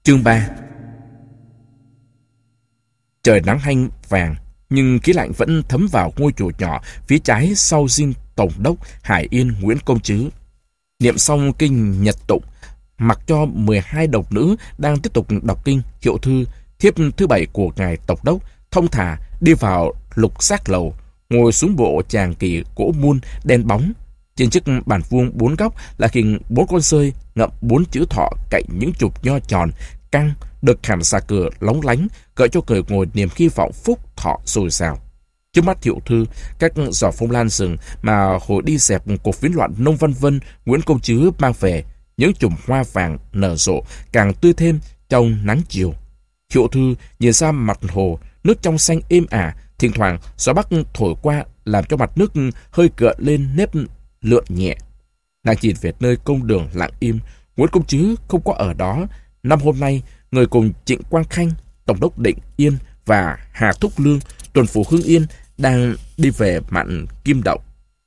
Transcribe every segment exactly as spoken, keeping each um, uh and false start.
Chương ba. Trời nắng hanh vàng, nhưng khí lạnh vẫn thấm vào ngôi chùa nhỏ phía trái sau dinh tổng đốc Hải Yên Nguyễn Công Trứ. Niệm xong kinh Nhật tụng, mặc cho mười hai độc nữ đang tiếp tục đọc kinh, Hiệu Thư, thiếp thứ bảy của ngài tổng đốc, thông thả đi vào lục giác lầu, ngồi xuống bộ tràng kỳ gỗ mun đen bóng. Trên chiếc bàn vuông bốn góc là hình bốn con sơi ngậm bốn chữ thọ cạnh những chụp nho tròn căng được khảm xà cửa lóng lánh, gợi cho người ngồi niềm hy vọng phúc thọ dồi dào. Trước mắt Hiệu Thư, các giỏ phong lan rừng mà hồi đi dẹp cuộc viễn loạn Nông Văn Vân Nguyễn Công Trứ mang về, những chùm hoa vàng nở rộ càng tươi thêm trong nắng chiều. Hiệu Thư nhìn ra mặt hồ, nước trong xanh êm ả, thỉnh thoảng gió bắc thổi qua làm cho mặt nước hơi gợn lên nếp lượn nhẹ. Nàng nhìn về nơi công đường lặng im, Nguyễn Công Trứ không có ở đó. Năm hôm nay, người cùng Trịnh Quang Khanh, tổng đốc Định Yên và Hà Thúc Lương, tuần phủ Hưng Yên đang đi về mạn Kim Động,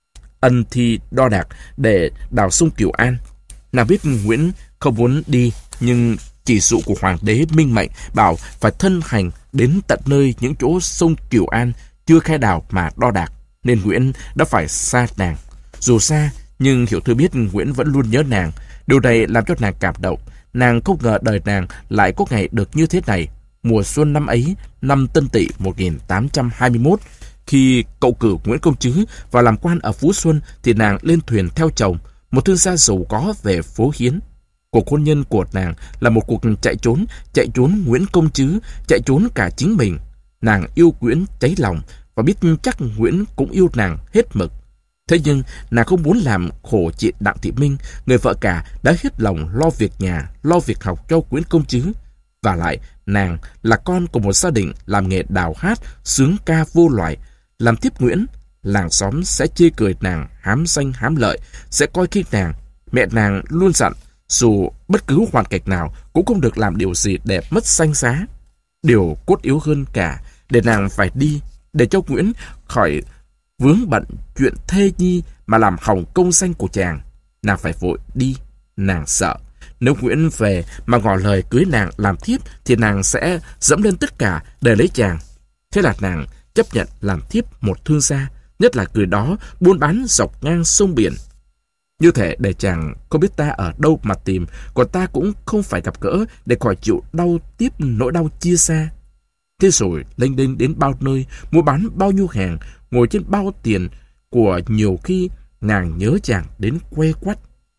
ân thi đo đạc để đào sông Kiều An. Nàng biết Nguyễn không muốn đi, nhưng chỉ dụ của hoàng đế minh mệnh bảo phải thân hành đến tận nơi những chỗ sông Kiều An chưa khai đào mà đo đạc, nên Nguyễn đã phải xa nàng. Dù xa, nhưng Hiệu Thư biết Nguyễn vẫn luôn nhớ nàng. Điều này làm cho nàng cảm động. Nàng không ngờ đời nàng lại có ngày được như thế này. Mùa xuân năm ấy, năm Tân Tỵ một nghìn tám trăm hai mươi mốt, khi cậu cử Nguyễn Công Trứ vào làm quan ở Phú Xuân, thì nàng lên thuyền theo chồng, một thương gia giàu có về phố Hiến. Cuộc hôn nhân của nàng là một cuộc chạy trốn, chạy trốn Nguyễn Công Trứ, chạy trốn cả chính mình. Nàng yêu Nguyễn cháy lòng và biết chắc Nguyễn cũng yêu nàng hết mực. Thế nhưng nàng không muốn làm khổ chị Đặng Thị Minh, người vợ cả đã hết lòng lo việc nhà, lo việc học cho Nguyễn Công Trứ. Và lại nàng là con của một gia đình làm nghề đào hát, sướng ca vô loại. Làm tiếp Nguyễn, làng xóm sẽ chê cười nàng hám danh hám lợi, sẽ coi khinh nàng. Mẹ nàng luôn dặn, dù bất cứ hoàn cảnh nào cũng không được làm điều gì để mất danh giá. Điều cốt yếu hơn cả, để nàng phải đi, để cho Nguyễn khỏi vướng bận chuyện thê nhi mà làm hỏng công danh của chàng. Nàng phải vội đi, nàng sợ nếu Nguyễn về mà ngỏ lời cưới nàng làm thiếp thì nàng sẽ dẫm lên tất cả để lấy chàng. Thế là nàng chấp nhận làm thiếp một thương gia, nhất là người đó buôn bán dọc ngang sông biển. Như thể để chàng không biết ta ở đâu mà tìm, còn ta cũng không phải gặp gỡ để khỏi chịu đau tiếp nỗi đau chia xa. Thế rồi lênh đênh đến bao nơi, mua bán bao nhiêu hàng, ngồi trên bao tiền của, nhiều khi nàng nhớ chàng đến quê quắt.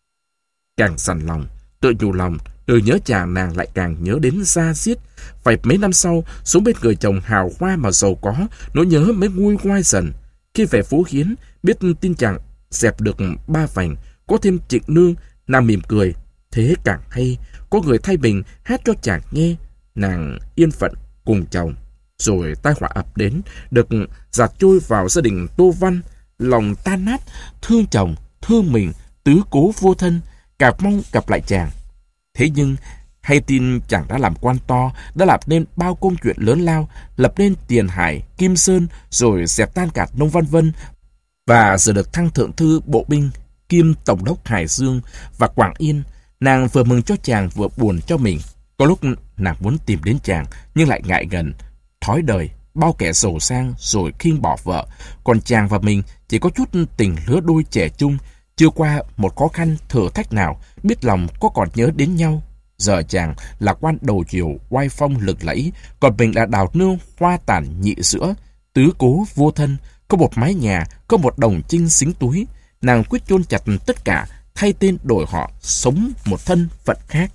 Càng sằn lòng, tự nhủ lòng, từ nhớ chàng nàng lại càng nhớ đến da diết. Phải mấy năm sau, sống bên người chồng hào hoa mà giàu có, nỗi nhớ mới nguôi ngoai dần. Khi về Phú Hiến, biết tin chàng dẹp được ba vành, có thêm Trịnh Nương, nàng mỉm cười. Thế càng hay, có người thay mình hát cho chàng nghe. Nàng yên phận cùng chồng. Rồi tai họa ập đến, được dạt trôi vào gia đình Tô Văn, lòng tan nát, thương chồng, thương mình, tứ cố vô thân, càng mong gặp lại chàng. Thế nhưng hay tin chàng đã làm quan to, đã làm nên bao công chuyện lớn lao, lập nên Tiền Hải, Kim Sơn, rồi dẹp tan cả Nông Văn Vân, và giờ được thăng thượng thư bộ binh, kiêm tổng đốc Hải Dương và Quảng Yên. Nàng vừa mừng cho chàng vừa buồn cho mình. Có lúc nàng muốn tìm đến chàng nhưng lại ngại gần. Thói đời, bao kẻ giàu sang rồi khinh bỏ vợ, còn chàng và mình chỉ có chút tình lứa đôi trẻ trung, chưa qua một khó khăn thử thách nào, biết lòng có còn nhớ đến nhau. Giờ chàng là quan đầu triều oai phong lừng lẫy, còn mình là đào nương hoa tàn nhị sữa, tứ cố vô thân, có một mái nhà, có một đồng trinh xính túi. Nàng quyết chôn chặt tất cả, thay tên đổi họ, sống một thân phận khác.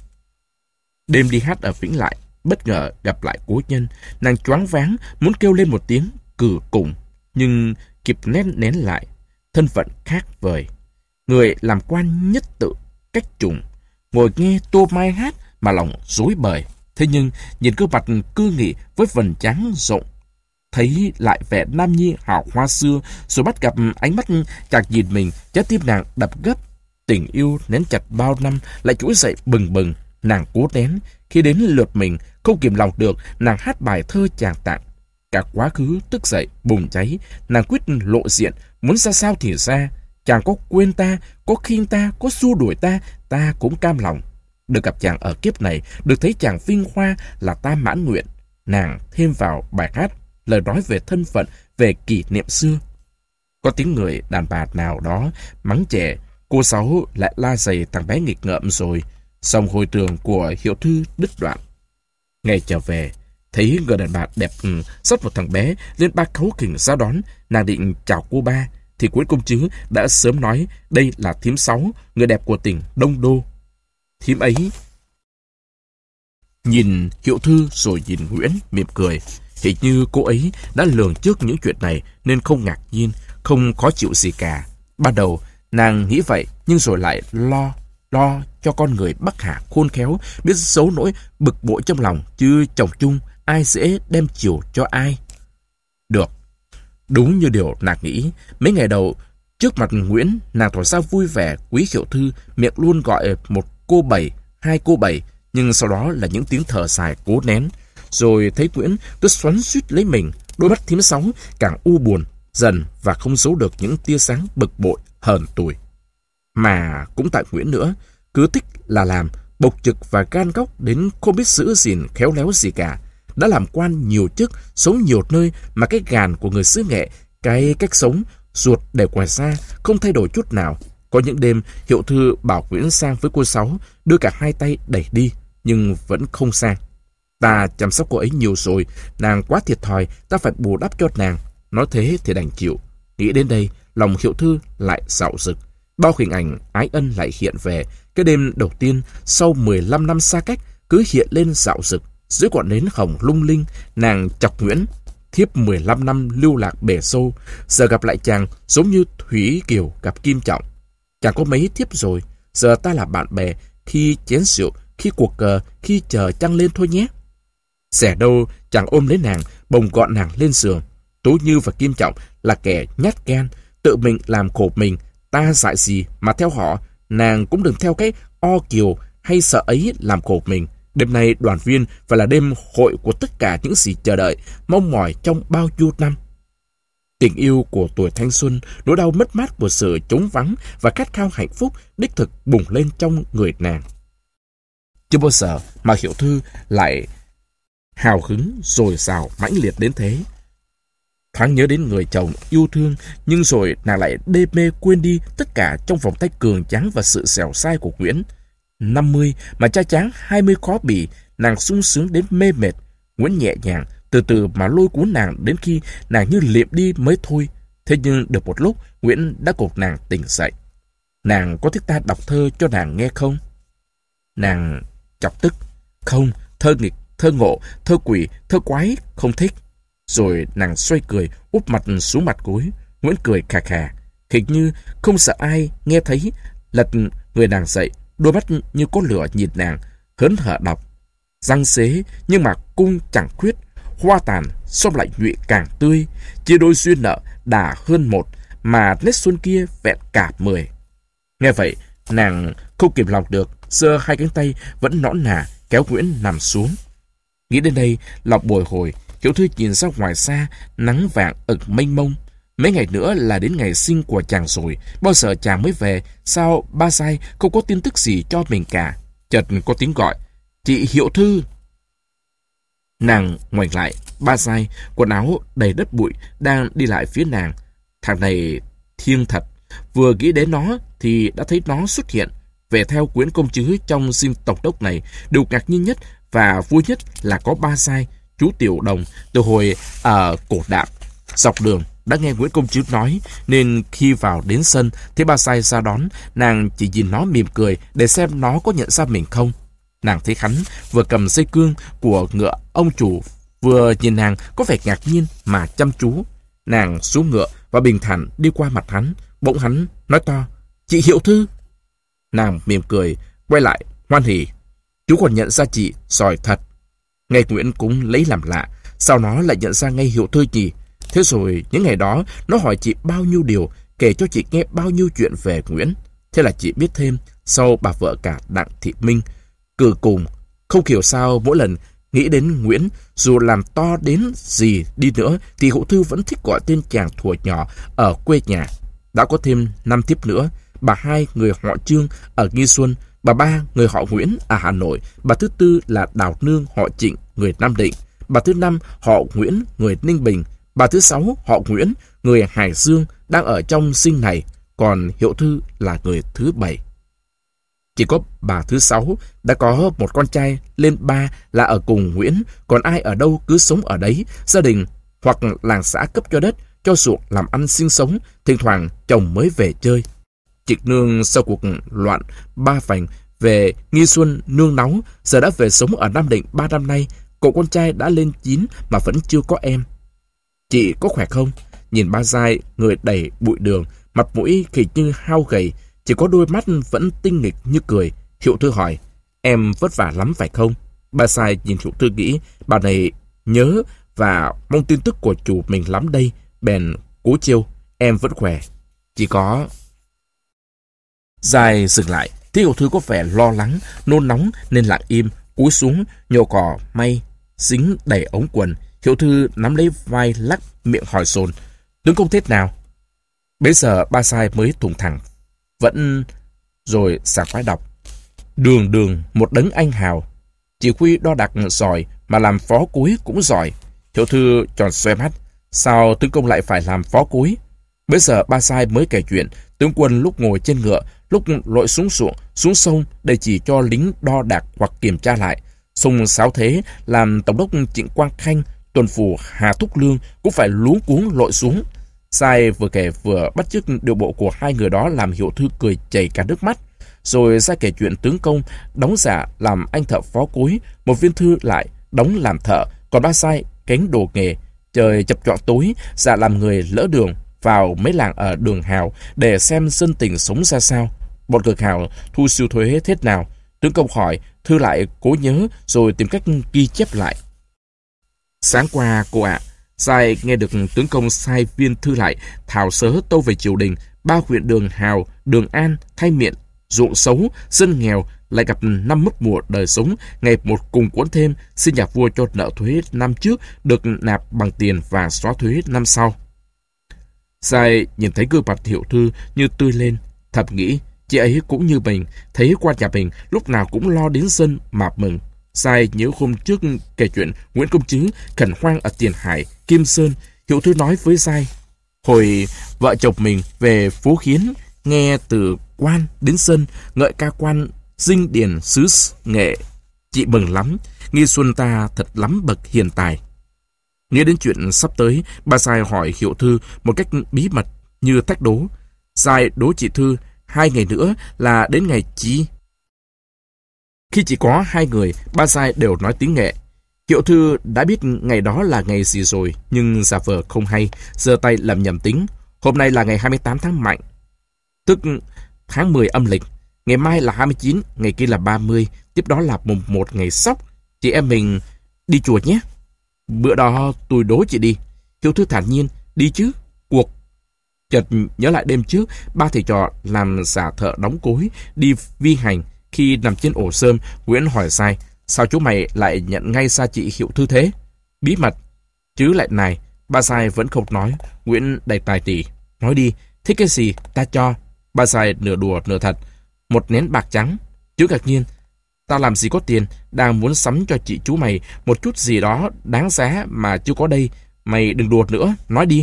Đêm đi hát ở Vĩnh Lại, bất ngờ gặp lại cố nhân. Nàng choáng váng, muốn kêu lên một tiếng cử cùng, nhưng kịp nén nén lại. Thân phận khác vời, người làm quan nhất tự, cách trùng. Ngồi nghe Tô Mai hát mà lòng rối bời. Thế nhưng nhìn gương mặt cư nghị với vầng trán rộng, thấy lại vẻ nam nhi hào hoa xưa, rồi bắt gặp ánh mắt chàng nhìn mình, trái tim nàng đập gấp. Tình yêu nén chặt bao năm lại trỗi dậy bừng bừng. Nàng cố nén, khi đến lượt mình không kìm lòng được, nàng hát bài thơ chàng tặng. Cả quá khứ tức dậy bùng cháy, nàng quyết lộ diện, muốn ra sao thì ra. Chàng có quên ta, có khinh ta, có xua đuổi ta, ta cũng cam lòng. Được gặp chàng ở kiếp này, được thấy chàng vinh hoa là ta mãn nguyện. Nàng thêm vào bài hát lời nói về thân phận, về kỷ niệm xưa. Có tiếng người đàn bà nào đó mắng trẻ, cô Sáu lại la giày thằng bé nghịch ngợm rồi. Xong hồi tường của Hiệu Thư đứt đoạn. Ngày trở về, thấy người đàn bà đẹp ừ, dắt một thằng bé lên ba khấu kỉnh ra đón. Nàng định chào cô ba, thì Nguyễn công chứ đã sớm nói đây là thím Sáu, người đẹp của tỉnh Đông Đô. Thím ấy nhìn Hiệu Thư rồi nhìn Nguyễn, mỉm cười. Hình như cô ấy đã lường trước những chuyện này nên không ngạc nhiên, không khó chịu gì cả. Ban đầu nàng nghĩ vậy, nhưng rồi lại lo, lo cho con người Bắc Hà khôn khéo, biết giấu nỗi bực bội trong lòng, chứ chồng chung ai dễ đem chiều cho ai. Được, đúng như điều nàng nghĩ. Mấy ngày đầu trước mặt Nguyễn, nàng tỏ ra vui vẻ quý Hiệu Thư, miệng luôn gọi một cô bảy, hai cô bảy, nhưng sau đó là những tiếng thở dài cố nén. Rồi thấy Nguyễn cứ xoắn xuýt lấy mình, đôi mắt thím Sáu càng u buồn dần và không giấu được những tia sáng bực bội hờn tủi. Mà cũng tại Nguyễn nữa, cứ thích là làm, bộc trực và gan góc đến không biết giữ gìn khéo léo gì cả. Đã làm quan nhiều chức, sống nhiều nơi mà cái gàn của người xứ Nghệ, cái cách sống ruột để ngoài ra không thay đổi chút nào. Có những đêm Hiệu Thư bảo Nguyễn sang với cô Sáu, đưa cả hai tay đẩy đi, nhưng vẫn không sang. Ta chăm sóc cô ấy nhiều rồi, nàng quá thiệt thòi, ta phải bù đắp cho nàng. Nói thế thì đành chịu. Nghĩ đến đây, lòng Hiệu Thư lại dạo dực. Bao hình ảnh ái ân lại hiện về. Cái đêm đầu tiên sau mười lăm năm xa cách cứ hiện lên dạo dực. Dưới ngọn nến hồng lung linh, nàng chọc Nguyễn. Thiếp mười lăm năm lưu lạc bể sâu, giờ gặp lại chàng giống như Thủy Kiều gặp Kim Trọng. Chàng có mấy thiếp rồi, giờ ta là bạn bè, khi chén rượu, khi cuộc cờ, khi chờ trăng lên thôi nhé. Xẻ đâu chàng ôm lấy nàng, bồng gọn nàng lên giường. Tố Như và Kim Trọng là kẻ nhát gan, tự mình làm khổ mình. Ta dại gì mà theo họ, nàng cũng đừng theo cái o kiều hay sợ ấy làm khổ mình. Đêm nay đoàn viên phải là đêm hội của tất cả những gì chờ đợi, mong mỏi trong bao nhiêu năm. Tình yêu của tuổi thanh xuân, nỗi đau mất mát của sự trống vắng và khát khao hạnh phúc đích thực bùng lên trong người nàng. Chưa bao giờ mà Hiệu Thư lại hào hứng dồi dào mãnh liệt đến thế. Thoáng nhớ đến người chồng yêu thương, nhưng rồi nàng lại đê mê quên đi tất cả trong vòng tay cường tráng và sự dẻo dai của Nguyễn. Năm mươi mà cha cháng hai mươi khó bỉ, nàng sung sướng đến mê mệt. Nguyễn nhẹ nhàng, từ từ mà lôi cuốn nàng đến khi nàng như liệm đi mới thôi. Thế nhưng được một lúc, Nguyễn đã cột nàng tỉnh dậy. Nàng có thích ta đọc thơ cho nàng nghe không? Nàng chọc tức. Không, thơ nghịch, thơ ngộ, thơ quỷ, thơ quái, không thích. Rồi nàng xoay cười, úp mặt xuống mặt gối. Nguyễn cười khà khà, hình như không sợ ai nghe thấy. Lật người nàng dậy, đôi mắt như có lửa nhìn nàng, hớn hở đọc. Răng xế, nhưng mà cung chẳng khuyết, hoa tàn, xong lại nhụy càng tươi. Chia đôi duyên nợ, đà hơn một, mà nét xuân kia vẹn cả mười. Nghe vậy, nàng không kìm lòng được, giơ hai cánh tay vẫn nõn nà, kéo Nguyễn nằm xuống. Nghĩ đến đây, lòng bồi hồi, Hiệu Thư nhìn ra ngoài xa, nắng vàng ửng mênh mông. Mấy ngày nữa là đến ngày sinh của chàng rồi, bao giờ chàng mới về? Sao ba sai không có tin tức gì cho mình cả? Chợt có tiếng gọi, chị Hiệu Thư. Nàng ngoảnh lại, ba sai, quần áo đầy đất bụi, đang đi lại phía nàng. Thằng này thiêng thật, vừa nghĩ đến nó thì đã thấy nó xuất hiện. Về theo Nguyễn công chứ trong dinh tổng đốc này, điều ngạc nhiên nhất và vui nhất là có ba sai, chú Tiểu Đồng, từ hồi ở Cổ Đạm. Dọc đường đã nghe Nguyễn công chứ nói, nên khi vào đến sân thấy ba sai ra đón, nàng chỉ nhìn nó mỉm cười để xem nó có nhận ra mình không. Nàng thấy hắn vừa cầm dây cương của ngựa ông chủ, vừa nhìn nàng có vẻ ngạc nhiên mà chăm chú. Nàng xuống ngựa và bình thản đi qua mặt hắn. Bỗng hắn nói to, chị Hiệu Thư. Nàng mỉm cười, quay lại, hoan hỉ. Chú còn nhận ra chị, giỏi thật. Ngay Nguyễn cũng lấy làm lạ, sao nó lại nhận ra ngay Hiệu Thư nhỉ? Thế rồi những ngày đó, nó hỏi chị bao nhiêu điều, kể cho chị nghe bao nhiêu chuyện về Nguyễn. Thế là chị biết thêm, sau bà vợ cả Đặng Thị Minh. Cử cùng, không hiểu sao mỗi lần nghĩ đến Nguyễn, dù làm to đến gì đi nữa, thì Hiệu Thư vẫn thích gọi tên chàng thuở nhỏ ở quê nhà. Đã có thêm năm thiếp nữa, bà hai người họ Trương ở Nghi Xuân, bà ba người họ Nguyễn ở Hà Nội, bà thứ tư là Đào Nương họ Trịnh người Nam Định, bà thứ năm họ Nguyễn người Ninh Bình, bà thứ sáu họ Nguyễn người Hải Dương đang ở trong sinh này, còn Hiệu Thư là người thứ bảy. Chỉ có bà thứ sáu đã có một con trai lên ba là ở cùng Nguyễn, còn ai ở đâu cứ sống ở đấy, gia đình hoặc làng xã cấp cho đất, cho ruộng làm ăn sinh sống, thỉnh thoảng chồng mới về chơi. Trịnh Nương sau cuộc loạn Ba Vành về Nghi Xuân nương náu, giờ đã về sống ở Nam Định ba năm nay, cậu con trai đã lên chín mà vẫn chưa có em. Chị có khỏe không? Nhìn ba dai, người đầy bụi đường, mặt mũi thì như hao gầy, chỉ có đôi mắt vẫn tinh nghịch như cười. Hiệu Thư hỏi, em vất vả lắm phải không? Ba dai nhìn Hiệu Thư nghĩ, bà này nhớ và mong tin tức của chủ mình lắm đây, bèn cố chiêu, em vẫn khỏe. Chỉ có... Dai dừng lại, thấy Hiệu Thư có vẻ lo lắng, nôn nóng nên lặng im, cúi xuống, nhổ cỏ may, dính đầy ống quần. Hiệu Thư nắm lấy vai lắc miệng hỏi sồn, tướng công thế nào? Bây giờ ba sai mới thủng thẳng, vẫn rồi xả quái đọc. Đường đường một đấng anh hào, chỉ huy đo đạc giỏi mà làm phó cúi cũng giỏi. Hiệu Thư tròn xoe mắt, sao tướng công lại phải làm phó cúi? Bây giờ ba sai mới kể chuyện tướng quân lúc ngồi trên ngựa, lúc lội xuống ruộng, xuống sông để chỉ cho lính đo đạc hoặc kiểm tra lại. Sông Sáo Thế làm tổng đốc Trịnh Quang Khanh, tuần phủ Hà Thúc Lương cũng phải luống cuống lội xuống. Sai vừa kể vừa bắt chước điệu bộ của hai người đó làm Hiệu Thư cười chảy cả nước mắt. Rồi Sai kể chuyện tướng công đóng giả làm anh thợ phó cúi, một viên thư lại đóng làm thợ, còn ba Sai cánh đồ nghề. Trời chập choạng tối, giả làm người lỡ đường vào mấy làng ở Đường Hào để xem dân tình sống ra sao. Bọn cực hào thu siêu thuế thế nào? Tướng công hỏi, Thư lại cố nhớ rồi tìm cách ghi chép lại. Sáng qua cô ạ, à, Sai nghe được tướng công sai viên thư lại thảo sớ tâu về triều đình, ba huyện Đường Hào, Đường An, Thay Miện, ruộng xấu, dân nghèo lại gặp năm mất mùa đời sống, ngày một cùng cuốn thêm, xin nhà vua cho nợ thuế năm trước được nạp bằng tiền và xóa thuế năm sau. Sai nhìn thấy gương mặt Hiệu Thư như tươi lên, thầm nghĩ, chị ấy cũng như mình, thấy quan nhà mình lúc nào cũng lo đến dân mà mừng. Sai nhớ hôm trước kể chuyện Nguyễn Công Trứ khẩn hoang ở Tiền Hải, Kim Sơn. Hiệu Thư nói với Sai, hồi vợ chồng mình về phố Khiến, nghe từ quan đến dân ngợi ca quan dinh điền xứ nghệ, chị mừng lắm, nghi xuân ta thật lắm bậc hiền tài. Nghe đến chuyện sắp tới, bà Sai hỏi Hiệu Thư một cách bí mật như thách đố. Sai đố chị Thư hai ngày nữa là đến ngày chi? Khi chỉ có hai người, ba Sai đều nói tiếng Nghệ. Hiệu Thư đã biết ngày đó là ngày gì rồi, nhưng giả vờ không hay, giơ tay làm nhầm tính. Hôm nay là ngày hai mươi tám tháng Mạnh, tức tháng mười âm lịch. Ngày mai là hai mươi chín, ngày kia là ba mươi, tiếp đó là mùng một ngày Sóc. Chị em mình đi chùa nhé. Bữa đó tôi đố chị đi. Hiệu Thư thản nhiên, đi chứ, cuộc. Chợt nhớ lại đêm trước, ba thầy trò làm giả thợ đóng cối, đi vi hành. Khi nằm trên ổ sơm, Nguyễn hỏi Sai, sao chú mày lại nhận ngay xa chị Hiệu Thư thế? Bí mật. Chứ lại này, ba Sai vẫn không nói. Nguyễn đầy tài tỉ, nói đi, thích cái gì, ta cho. Ba Sai nửa đùa nửa thật, một nén bạc trắng. Chứ ngạc nhiên, tao làm gì có tiền, đang muốn sắm cho chị chú mày một chút gì đó đáng giá mà chưa có đây. Mày đừng đùa nữa, nói đi.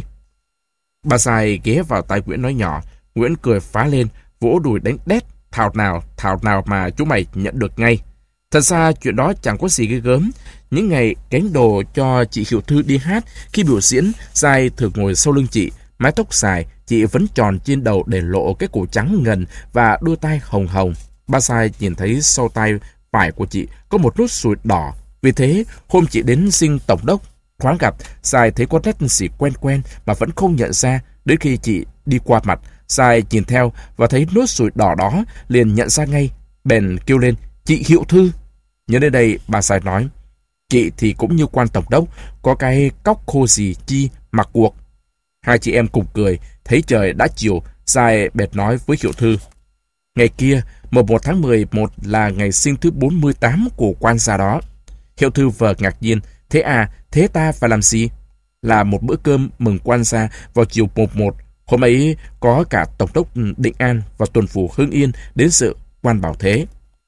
Ba Sai ghé vào tai Nguyễn nói nhỏ. Nguyễn cười phá lên, vỗ đùi đánh đét. Thảo nào, thảo nào mà chú mày nhận được ngay. Thật ra chuyện đó chẳng có gì ghê gớm. Những ngày gánh đồ cho chị Hiệu Thư đi hát, khi biểu diễn, Sai thường ngồi sau lưng chị, mái tóc dài, chị vẫn tròn trên đầu để lộ cái cổ trắng ngần và đôi tai hồng hồng. Ba Sai nhìn thấy sau tay phải của chị có một nốt ruồi đỏ. Vì thế, hôm chị đến dinh tổng đốc, thoáng gặp, Sai thấy có nét gì quen quen mà vẫn không nhận ra. Đến khi chị đi qua mặt, Sai nhìn theo và thấy nốt ruồi đỏ đó, liền nhận ra ngay, bèn kêu lên, chị Hiệu Thư. Nhớ đến đây, bà Sai nói, chị thì cũng như quan tổng đốc, có cái cóc khô gì chi mặc cuộc. Hai chị em cùng cười, thấy trời đã chiều, Sai bèn nói với Hiệu Thư, ngày kia, mùng một tháng mười một là ngày sinh thứ bốn mươi tám của quan gia đó. Hiệu Thư vờ ngạc nhiên, thế à, thế ta phải làm gì? Là một bữa cơm mừng quan gia vào chiều mùng một. Hôm ấy có cả tổng đốc Định An và tuần phủ Hưng Yên đến sự. Quan bảo thế,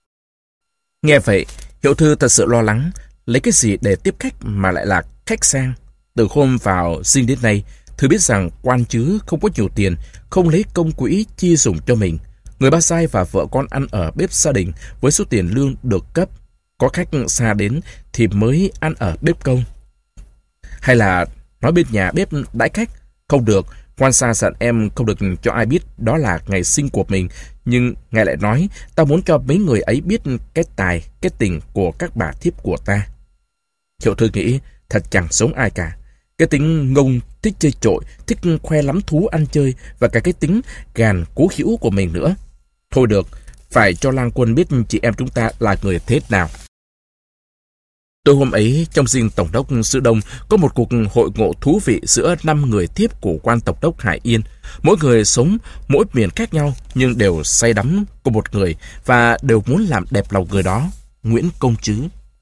Nghe vậy, Hiệu Thư thật sự lo lắng, lấy cái gì để tiếp khách mà lại là khách sang. Từ hôm vào sinh đến nay, Thư biết rằng quan chứ không có nhiều tiền, không lấy công quỹ chi dùng cho mình. Người ba sai và vợ con ăn ở bếp gia đình với số tiền lương được cấp. Có khách xa đến thì mới ăn ở bếp công. Hay là nói bên nhà bếp đãi khách? Không được, quan xa dặn em không được cho ai biết đó là ngày sinh của mình. Nhưng ngài lại nói, ta muốn cho mấy người ấy biết cái tài, cái tình của các bà thiếp của ta. Hiệu Thư nghĩ, thật chẳng giống ai cả. Cái tính ngông, thích chơi trội, thích khoe lắm thú ăn chơi, và cả cái tính gàn cố hữu của mình nữa. Thôi được, phải cho Lang Quân biết chị em chúng ta là người thế nào. Tối hôm ấy, trong dinh Tổng đốc Sư Đông có một cuộc hội ngộ thú vị giữa năm người thiếp của quan Tổng đốc Hải Yên. Mỗi người sống mỗi miền khác nhau, nhưng đều say đắm của một người và đều muốn làm đẹp lòng người đó, Nguyễn Công Trứ.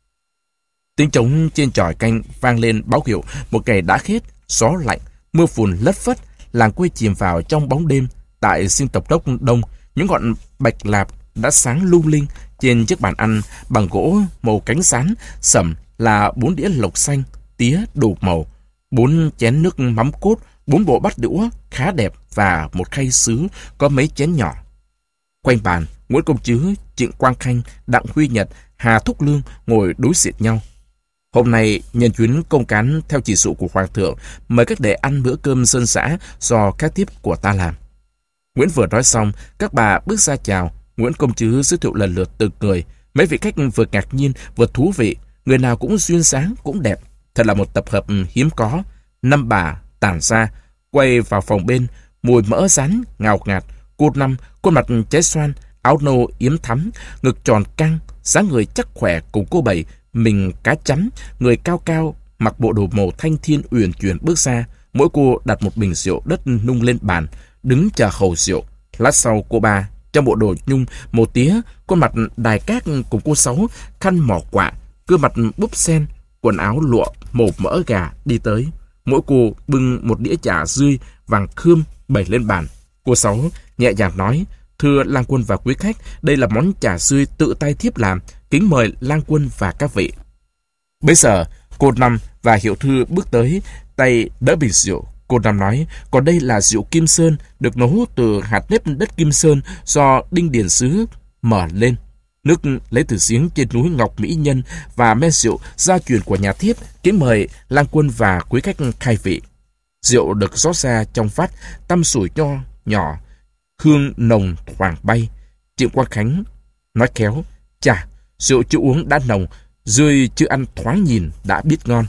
Tiếng trống trên chòi canh vang lên báo hiệu một ngày đã hết, gió lạnh, mưa phùn lất phất, làng quê chìm vào trong bóng đêm. Tại dinh Tổng đốc Đông, những ngọn bạch lạp đã sáng lung linh. Trên chiếc bàn ăn bằng gỗ màu cánh sán sẩm là bốn đĩa lộc xanh, tía đủ màu, bốn chén nước mắm cốt, bốn bộ bát đũa khá đẹp và một khay sứ có mấy chén nhỏ. Quanh bàn, Nguyễn Công Trứ, Trịnh Quang Khanh, Đặng Huy Nhật, Hà Thúc Lương ngồi đối diện nhau. Hôm nay, nhân chuyến công cán theo chỉ dụ của Hoàng thượng, mời các đệ ăn bữa cơm dân dã do các thiếp của ta làm. Nguyễn vừa nói xong, các bà bước ra chào. Nguyễn Công Trứ giới thiệu lần lượt từng người. Mấy vị khách vừa ngạc nhiên vừa thú vị, người nào cũng duyên dáng cũng đẹp. Thật là một tập hợp hiếm có. Năm bà tản ra, quay vào phòng bên, mùi mỡ rán ngào ngạt. Cô Năm, khuôn mặt trái xoan, áo nâu yếm thắm, ngực tròn căng, dáng người chắc khỏe cùng cô Bảy, mình cá chấm, người cao cao, mặc bộ đồ màu thanh thiên uyển chuyển bước ra. Mỗi cô đặt một bình rượu đất nung lên bàn, đứng chờ hầu rượu. Lát sau cô Ba, trong bộ đồ nhung màu tía, khuôn mặt đài cát cùng cô Sáu, khăn mỏ quạ, gương mặt búp sen, quần áo lụa màu mỡ gà đi tới. Mỗi cô bưng một đĩa chả dươi vàng khươm bày lên bàn. Cô Sáu nhẹ nhàng nói, thưa Lang Quân và quý khách, đây là món chả dươi tự tay thiếp làm, kính mời Lang Quân và các vị. Bây giờ, cô Năm và Hiệu Thư bước tới, tay đỡ bình rượu. Cô Năm nói, còn đây là rượu Kim Sơn, được nấu từ hạt nếp đất Kim Sơn do Đinh Điền Sứ mở lên. Nước lấy từ giếng trên núi Ngọc Mỹ Nhân và men rượu gia truyền của nhà thiếp, kính mời Lang Quân và quý khách khai vị. Rượu được rót ra trong vắt, tăm sủi nho nhỏ, hương nồng thoảng bay. Trịnh Quang Khánh nói khéo, chà, rượu chưa uống đã nồng, rươi chưa ăn thoáng nhìn đã biết ngon.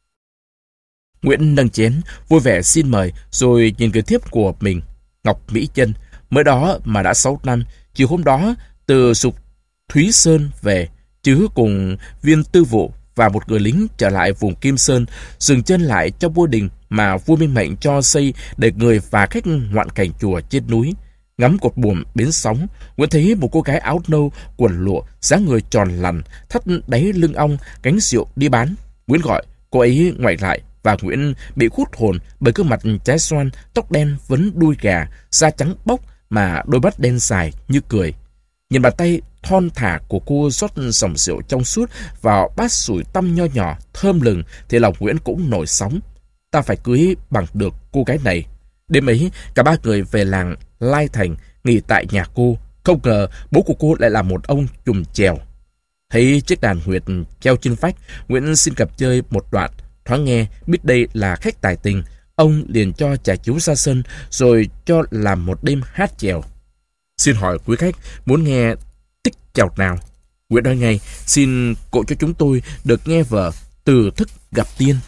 Nguyễn nâng chén, vui vẻ xin mời, rồi nhìn người thiếp của mình, Ngọc Mỹ Chân. Mới đó mà đã sáu năm, chiều hôm đó, từ Sục Thúy Sơn về, Trứ cùng viên tư vụ và một người lính trở lại vùng Kim Sơn, dừng chân lại trong ngôi đình mà vua Minh Mệnh cho xây để người và khách ngoạn cảnh chùa trên núi. Ngắm cột buồm bến sóng, Nguyễn thấy một cô gái áo nâu, quần lụa, dáng người tròn lằn, thắt đáy lưng ong, gánh rượu đi bán. Nguyễn gọi, cô ấy ngoảnh lại, và Nguyễn bị hút hồn bởi gương mặt trái xoan, tóc đen vấn đuôi gà, da trắng bóc mà đôi mắt đen dài như cười. Nhìn bàn tay thon thả của cô rót dòng rượu trong suốt vào bát sủi tăm nho nhỏ, thơm lừng, thì lòng Nguyễn cũng nổi sóng. Ta phải cưới bằng được cô gái này. Đêm ấy, cả ba người về làng Lai Thành, nghỉ tại nhà cô. Không ngờ bố của cô lại là một ông trùm chèo. Thấy chiếc đàn huyệt treo trên vách, Nguyễn xin gặp chơi một đoạn. Thoáng nghe biết đây là khách tài tình, ông liền cho trà chiếu ra sân, rồi cho làm một đêm hát chèo. Xin hỏi quý khách muốn nghe tích chèo nào? Nguyễn nói ngay, xin cộ cho chúng tôi được nghe vở Từ Thức Gặp Tiên.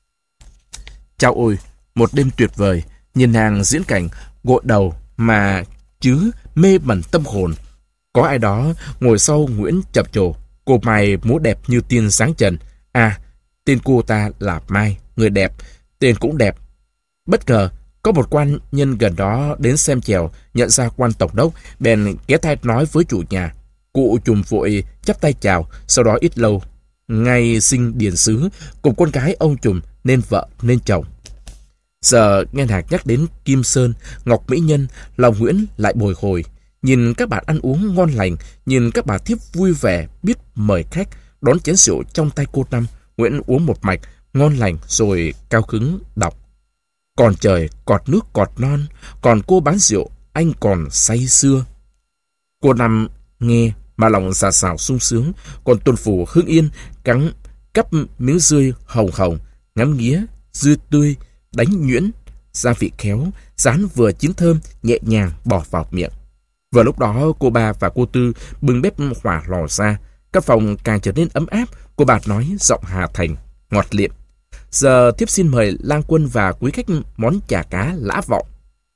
Chao ôi, một đêm tuyệt vời, nhìn nàng diễn cảnh gội đầu mà chứ mê mẩn tâm hồn. Có ai đó ngồi sau Nguyễn chập trồ, cô Mai múa đẹp như tiên sáng trần. À, tên cô ta là Mai, người đẹp, tên cũng đẹp. Bất ngờ, có một quan nhân gần đó đến xem chèo, nhận ra quan tổng đốc, bèn ghé tai nói với chủ nhà. Cụ trùm vội chắp tay chào, sau đó ít lâu, ngay sinh điền sứ, cùng con gái ông trùm nên vợ nên chồng. Giờ nghe nàng nhắc đến Kim Sơn, Ngọc Mỹ Nhân, lòng Nguyễn lại bồi hồi. nhìn các bạn ăn uống ngon lành, nhìn các bà thiếp vui vẻ biết mời khách, đón chén rượu trong tay cô Năm, Nguyễn uống một mạch, ngon lành rồi cao hứng đọc. Còn trời cọt nước cọt non, còn cô bán rượu, anh còn say sưa. Cô Năm nghe mà lòng xà xào sung sướng, còn tuần phủ Hưng Yên cắn cắp miếng dươi hồng hồng, ngắm nghía dưa tươi, đánh nhuyễn, gia vị khéo, rán vừa chín thơm, nhẹ nhàng bỏ vào miệng. Vừa lúc đó cô Ba và cô Tư bưng bếp hỏa lò ra, căn phòng càng trở nên ấm áp. Cô Ba nói giọng Hà Thành ngọt liệm: Giờ thiếp xin mời lang quân và quý khách món chả cá lã vọng.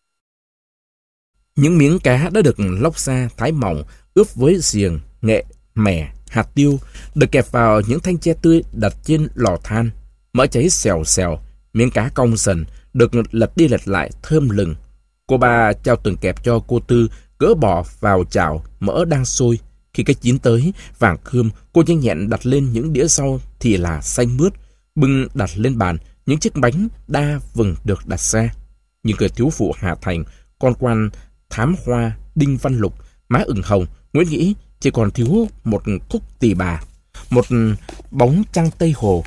Những miếng cá đã được lóc ra thái mỏng, ướp với giềng, nghệ, mè, hạt tiêu, được kẹp vào những thanh tre tươi đặt trên lò than. Mỡ cháy xèo xèo, miếng cá cong sần, được lật đi lật lại thơm lừng. Cô Ba trao từng kẹp cho cô Tư, gỡ bỏ vào chảo mỡ đang sôi. Khi cái chín tới, vàng khươm, cô nhanh nhẹn đặt lên những đĩa rau thì là xanh mướt, bưng đặt lên bàn. Những chiếc bánh đa vừng được đặt ra. Nhưng người thiếu phụ Hà Thành, con quan thám hoa Đinh Văn Lục, má ửng hồng, Nguyễn nghĩ chỉ còn thiếu một khúc tỳ bà, một bóng trăng Tây Hồ,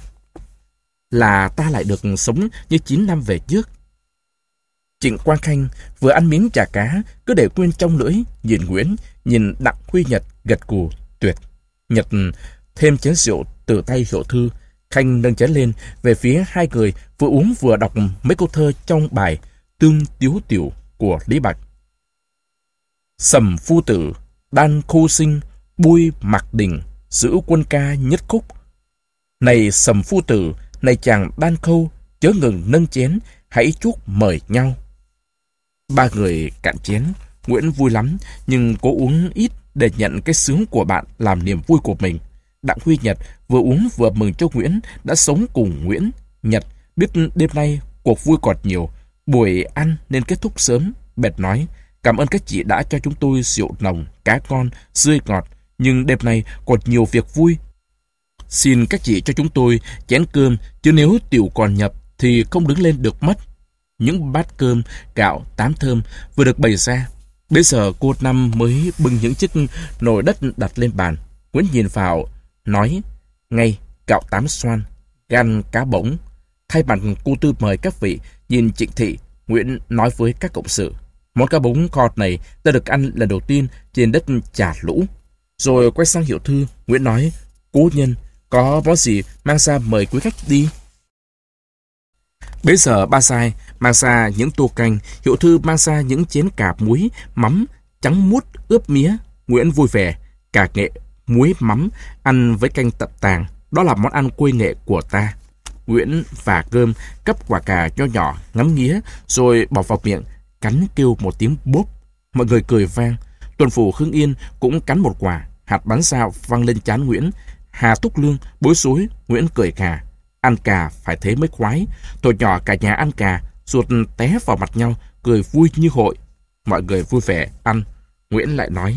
là ta lại được sống như chín năm về trước. Trịnh Quang Khanh vừa ăn miếng chả cá, cứ để quên trong lưỡi, nhìn Nguyễn, nhìn Đặng Huy Nhật gật gù tuyệt. Nhật thêm chén rượu từ tay Hiệu Thư. Khanh nâng chén lên về phía hai người, vừa uống vừa đọc mấy câu thơ trong bài Tương Tiếu Tiểu của Lý Bạch. Sầm phu tử, đan khô sinh, bui mặc đình, giữ quân ca nhất khúc. Này Sầm phu tử, này chàng đan khâu, chớ ngừng nâng chén, hãy chúc mời nhau. Ba người cạn chén, Nguyễn vui lắm, nhưng cố uống ít để nhận cái sướng của bạn làm niềm vui của mình. Đặng Huy Nhật vừa uống vừa mừng cho Nguyễn đã sống cùng Nguyễn. Nhật biết đêm nay cuộc vui còn nhiều, buổi ăn nên kết thúc sớm, bèn nói: Cảm ơn các chị đã cho chúng tôi rượu nồng, cá con, dươi ngọt, nhưng đêm nay còn nhiều việc vui. Xin các chị cho chúng tôi chén cơm, chứ nếu tiểu còn nhập thì không đứng lên được mất. Những bát cơm, gạo, tám thơm vừa được bày ra. Bây giờ cô Năm mới bưng những chiếc nồi đất đặt lên bàn. Nguyễn nhìn vào, nói: Ngay, gạo tám xoan, gan cá bỗng. Thay mặt cô Tư mời các vị, nhìn Trịnh Thị, Nguyễn nói với các cộng sự: Món cá bống kho này ta được ăn lần đầu tiên trên đất Trà Lũ. Rồi quay sang Hiệu Thư, Nguyễn nói: Cố nhân, có món gì mang ra mời quý khách đi. Bấy giờ Ba Sai mang ra những tô canh, Hiệu Thư mang ra những chén cà muối, mắm, trắng muốt ướp mía. Nguyễn vui vẻ: Cà nghệ, muối mắm, ăn với canh tập tàng, đó là món ăn quê nghệ của ta. Nguyễn và cơm, cắp quả cà nho nhỏ, ngắm nghía, rồi bỏ vào miệng, cắn kêu một tiếng bốp. Mọi người cười vang. Tuần phủ Hưng Yên cũng cắn một quả, hạt bắn sao văng lên trán Nguyễn. Hà Túc Lương bối rối, Nguyễn cười khà: Ăn cà phải thế mới khoái. Tuổi nhỏ cả nhà ăn cà, ruột té vào mặt nhau, cười vui như hội. Mọi người vui vẻ ăn. Nguyễn lại nói: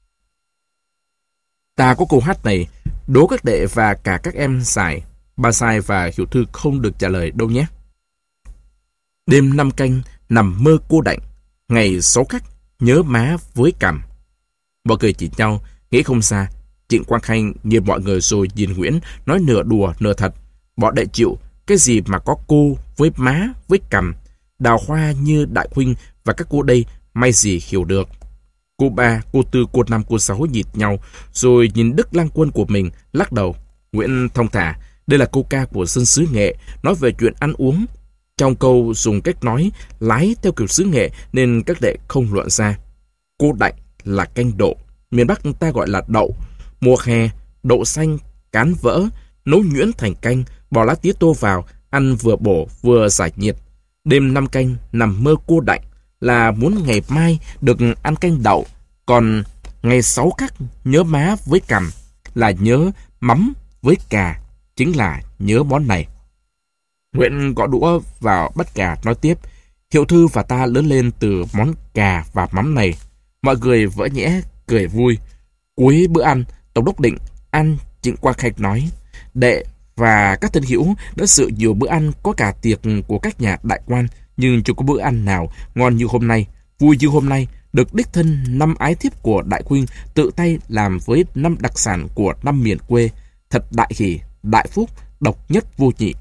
Ta có câu hát này, đố các đệ và cả các em giải. Ba Sai và Hiệu Thư không được trả lời đâu nhé. Đêm năm canh nằm mơ cô Đạnh, ngày sáu khách nhớ má với cằm. Mọi người chỉ nhau, nghĩ không xa. Trịnh Quang Khanh nhìn mọi người rồi nhìn Nguyễn, nói nửa đùa nửa thật: Bọn đệ chịu, cái gì mà có cô với má với cằm, đào hoa như Đại Huynh và các cô đây, may gì hiểu được. Cô Ba, cô Tư, cô Năm, cô Sáu nhìn nhau, rồi nhìn Đức lang quân của mình, lắc đầu. Nguyễn thông thả: Đây là câu ca của dân xứ Nghệ, nói về chuyện ăn uống. Trong câu dùng cách nói lái theo kiểu xứ Nghệ nên các đệ không luận ra. Cô Đạnh là canh đậu, miền Bắc ta gọi là đậu. Mùa hè, đậu xanh, cán vỡ, nấu nhuyễn thành canh, bỏ lá tía tô vào, ăn vừa bổ vừa giải nhiệt. Đêm năm canh nằm mơ cô Đạnh là muốn ngày mai được ăn canh đậu, còn ngày sáu khắc nhớ má với cằm là nhớ mắm với cà, chính là nhớ món này. Nguyễn gõ đũa vào bát cà nói tiếp: Hiệu Thư và ta lớn lên từ món cà và mắm này. Mọi người vỡ nhẽ cười vui. Cuối bữa ăn, Tổng đốc Định ăn, Trịnh Quang Khanh nói: Đệ và các thân hữu đã dự nhiều bữa ăn, có cả tiệc của các nhà đại quan, nhưng chưa có bữa ăn nào ngon như hôm nay, vui như hôm nay. được đích thân năm ái thiếp của đại huynh tự tay làm với năm đặc sản của năm miền quê, thật đại hỷ, đại phúc, độc nhất vô nhị.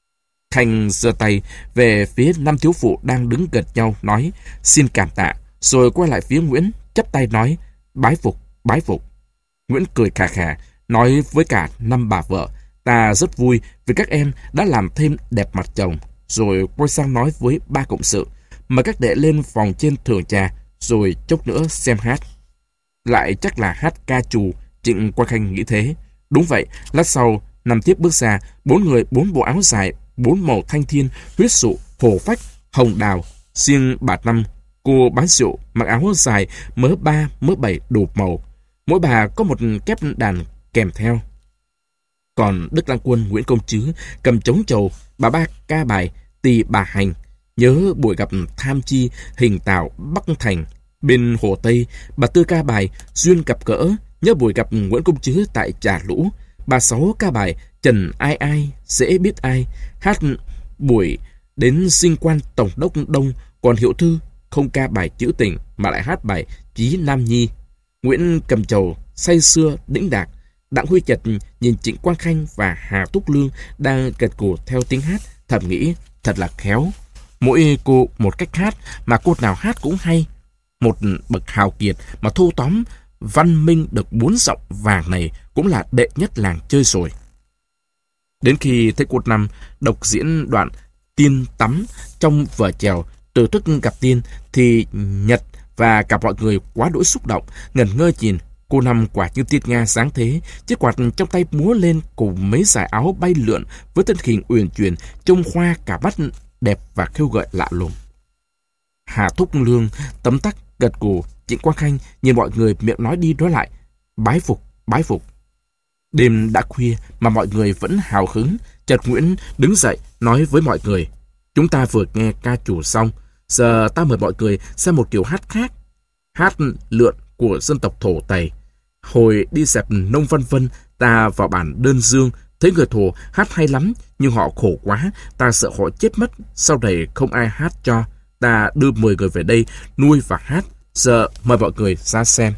Khanh giơ tay về phía năm thiếu phụ đang đứng gần nhau, nói xin cảm tạ, rồi quay lại phía Nguyễn, chắp tay nói bái phục, bái phục. Nguyễn cười khà khà, nói với cả năm bà vợ, ta rất vui vì các em đã làm thêm đẹp mặt chồng, rồi quay sang nói với ba cộng sự, mời các đệ lên phòng trên thưởng trà, rồi chốc nữa xem hát. Lại chắc là hát ca trù, Trịnh Quang Khanh nghĩ thế. Đúng vậy, lát sau, năm tiếp bước ra, bốn người bốn bộ áo dài, bốn màu thanh thiên, huyết sụ, hồ phách, hồng đào. Riêng bà Năm, cô bán rượu, mặc áo dài, mớ ba, mớ bảy đủ màu. Mỗi bà có một kép đàn kèm theo. Còn Đức Lang Quân Nguyễn Công Trứ cầm trống trầu, bà ba ca bài, tỳ bà hành. Nhớ buổi gặp tham chi, hình tạo Bắc Thành. Bên Hồ Tây, bà Tư ca bài, duyên gặp gỡ. Nhớ buổi gặp Nguyễn Công Trứ tại Trà Lũ. Bà Sáu ca bài, Trần ai ai, dễ biết ai. Hát buổi đến sinh quan Tổng đốc Đông. Còn Hiệu Thư không ca bài trữ tình mà lại hát bài Chí Nam Nhi. Nguyễn cầm trầu, say sưa, đĩnh đạc. Đặng Huy Chật nhìn Trịnh Quang Khanh và Hà Túc Lương đang gật gù theo tiếng hát, thầm nghĩ thật là khéo. Mỗi cô một cách hát mà cô nào hát cũng hay. Một bậc hào kiệt mà thu tóm văn minh được bốn giọng vàng này cũng là đệ nhất làng chơi rồi. Đến khi thấy cô Năm đọc diễn đoạn Tiên Tắm trong vở chèo Từ Thức gặp tiên thì Nhật và cả mọi người quá đỗi xúc động, ngẩn ngơ nhìn. Cô Năm quả như tiên nga sáng thế, chiếc quạt trong tay múa lên cùng mấy dải áo bay lượn với thân hình uyển chuyển, trông khoa cả mắt đẹp và khêu gợi lạ lùng. Hà Thúc Lương tấm tắc gật gù, Trịnh Quang Khanh nhìn mọi người miệng nói đi nói lại, bái phục, bái phục. Đêm đã khuya mà mọi người vẫn hào hứng. Chợt Nguyễn đứng dậy nói với mọi người, chúng ta vừa nghe ca trù xong, giờ ta mời mọi người xem một kiểu hát khác, hát lượn của dân tộc Thổ Tày. Hồi đi dẹp Nông Văn Vân, ta vào bản Đơn Dương, thấy người Thổ hát hay lắm, nhưng họ khổ quá, ta sợ họ chết mất, sau này không ai hát cho. Ta đưa mười người về đây, nuôi và hát, giờ mời mọi người ra xem.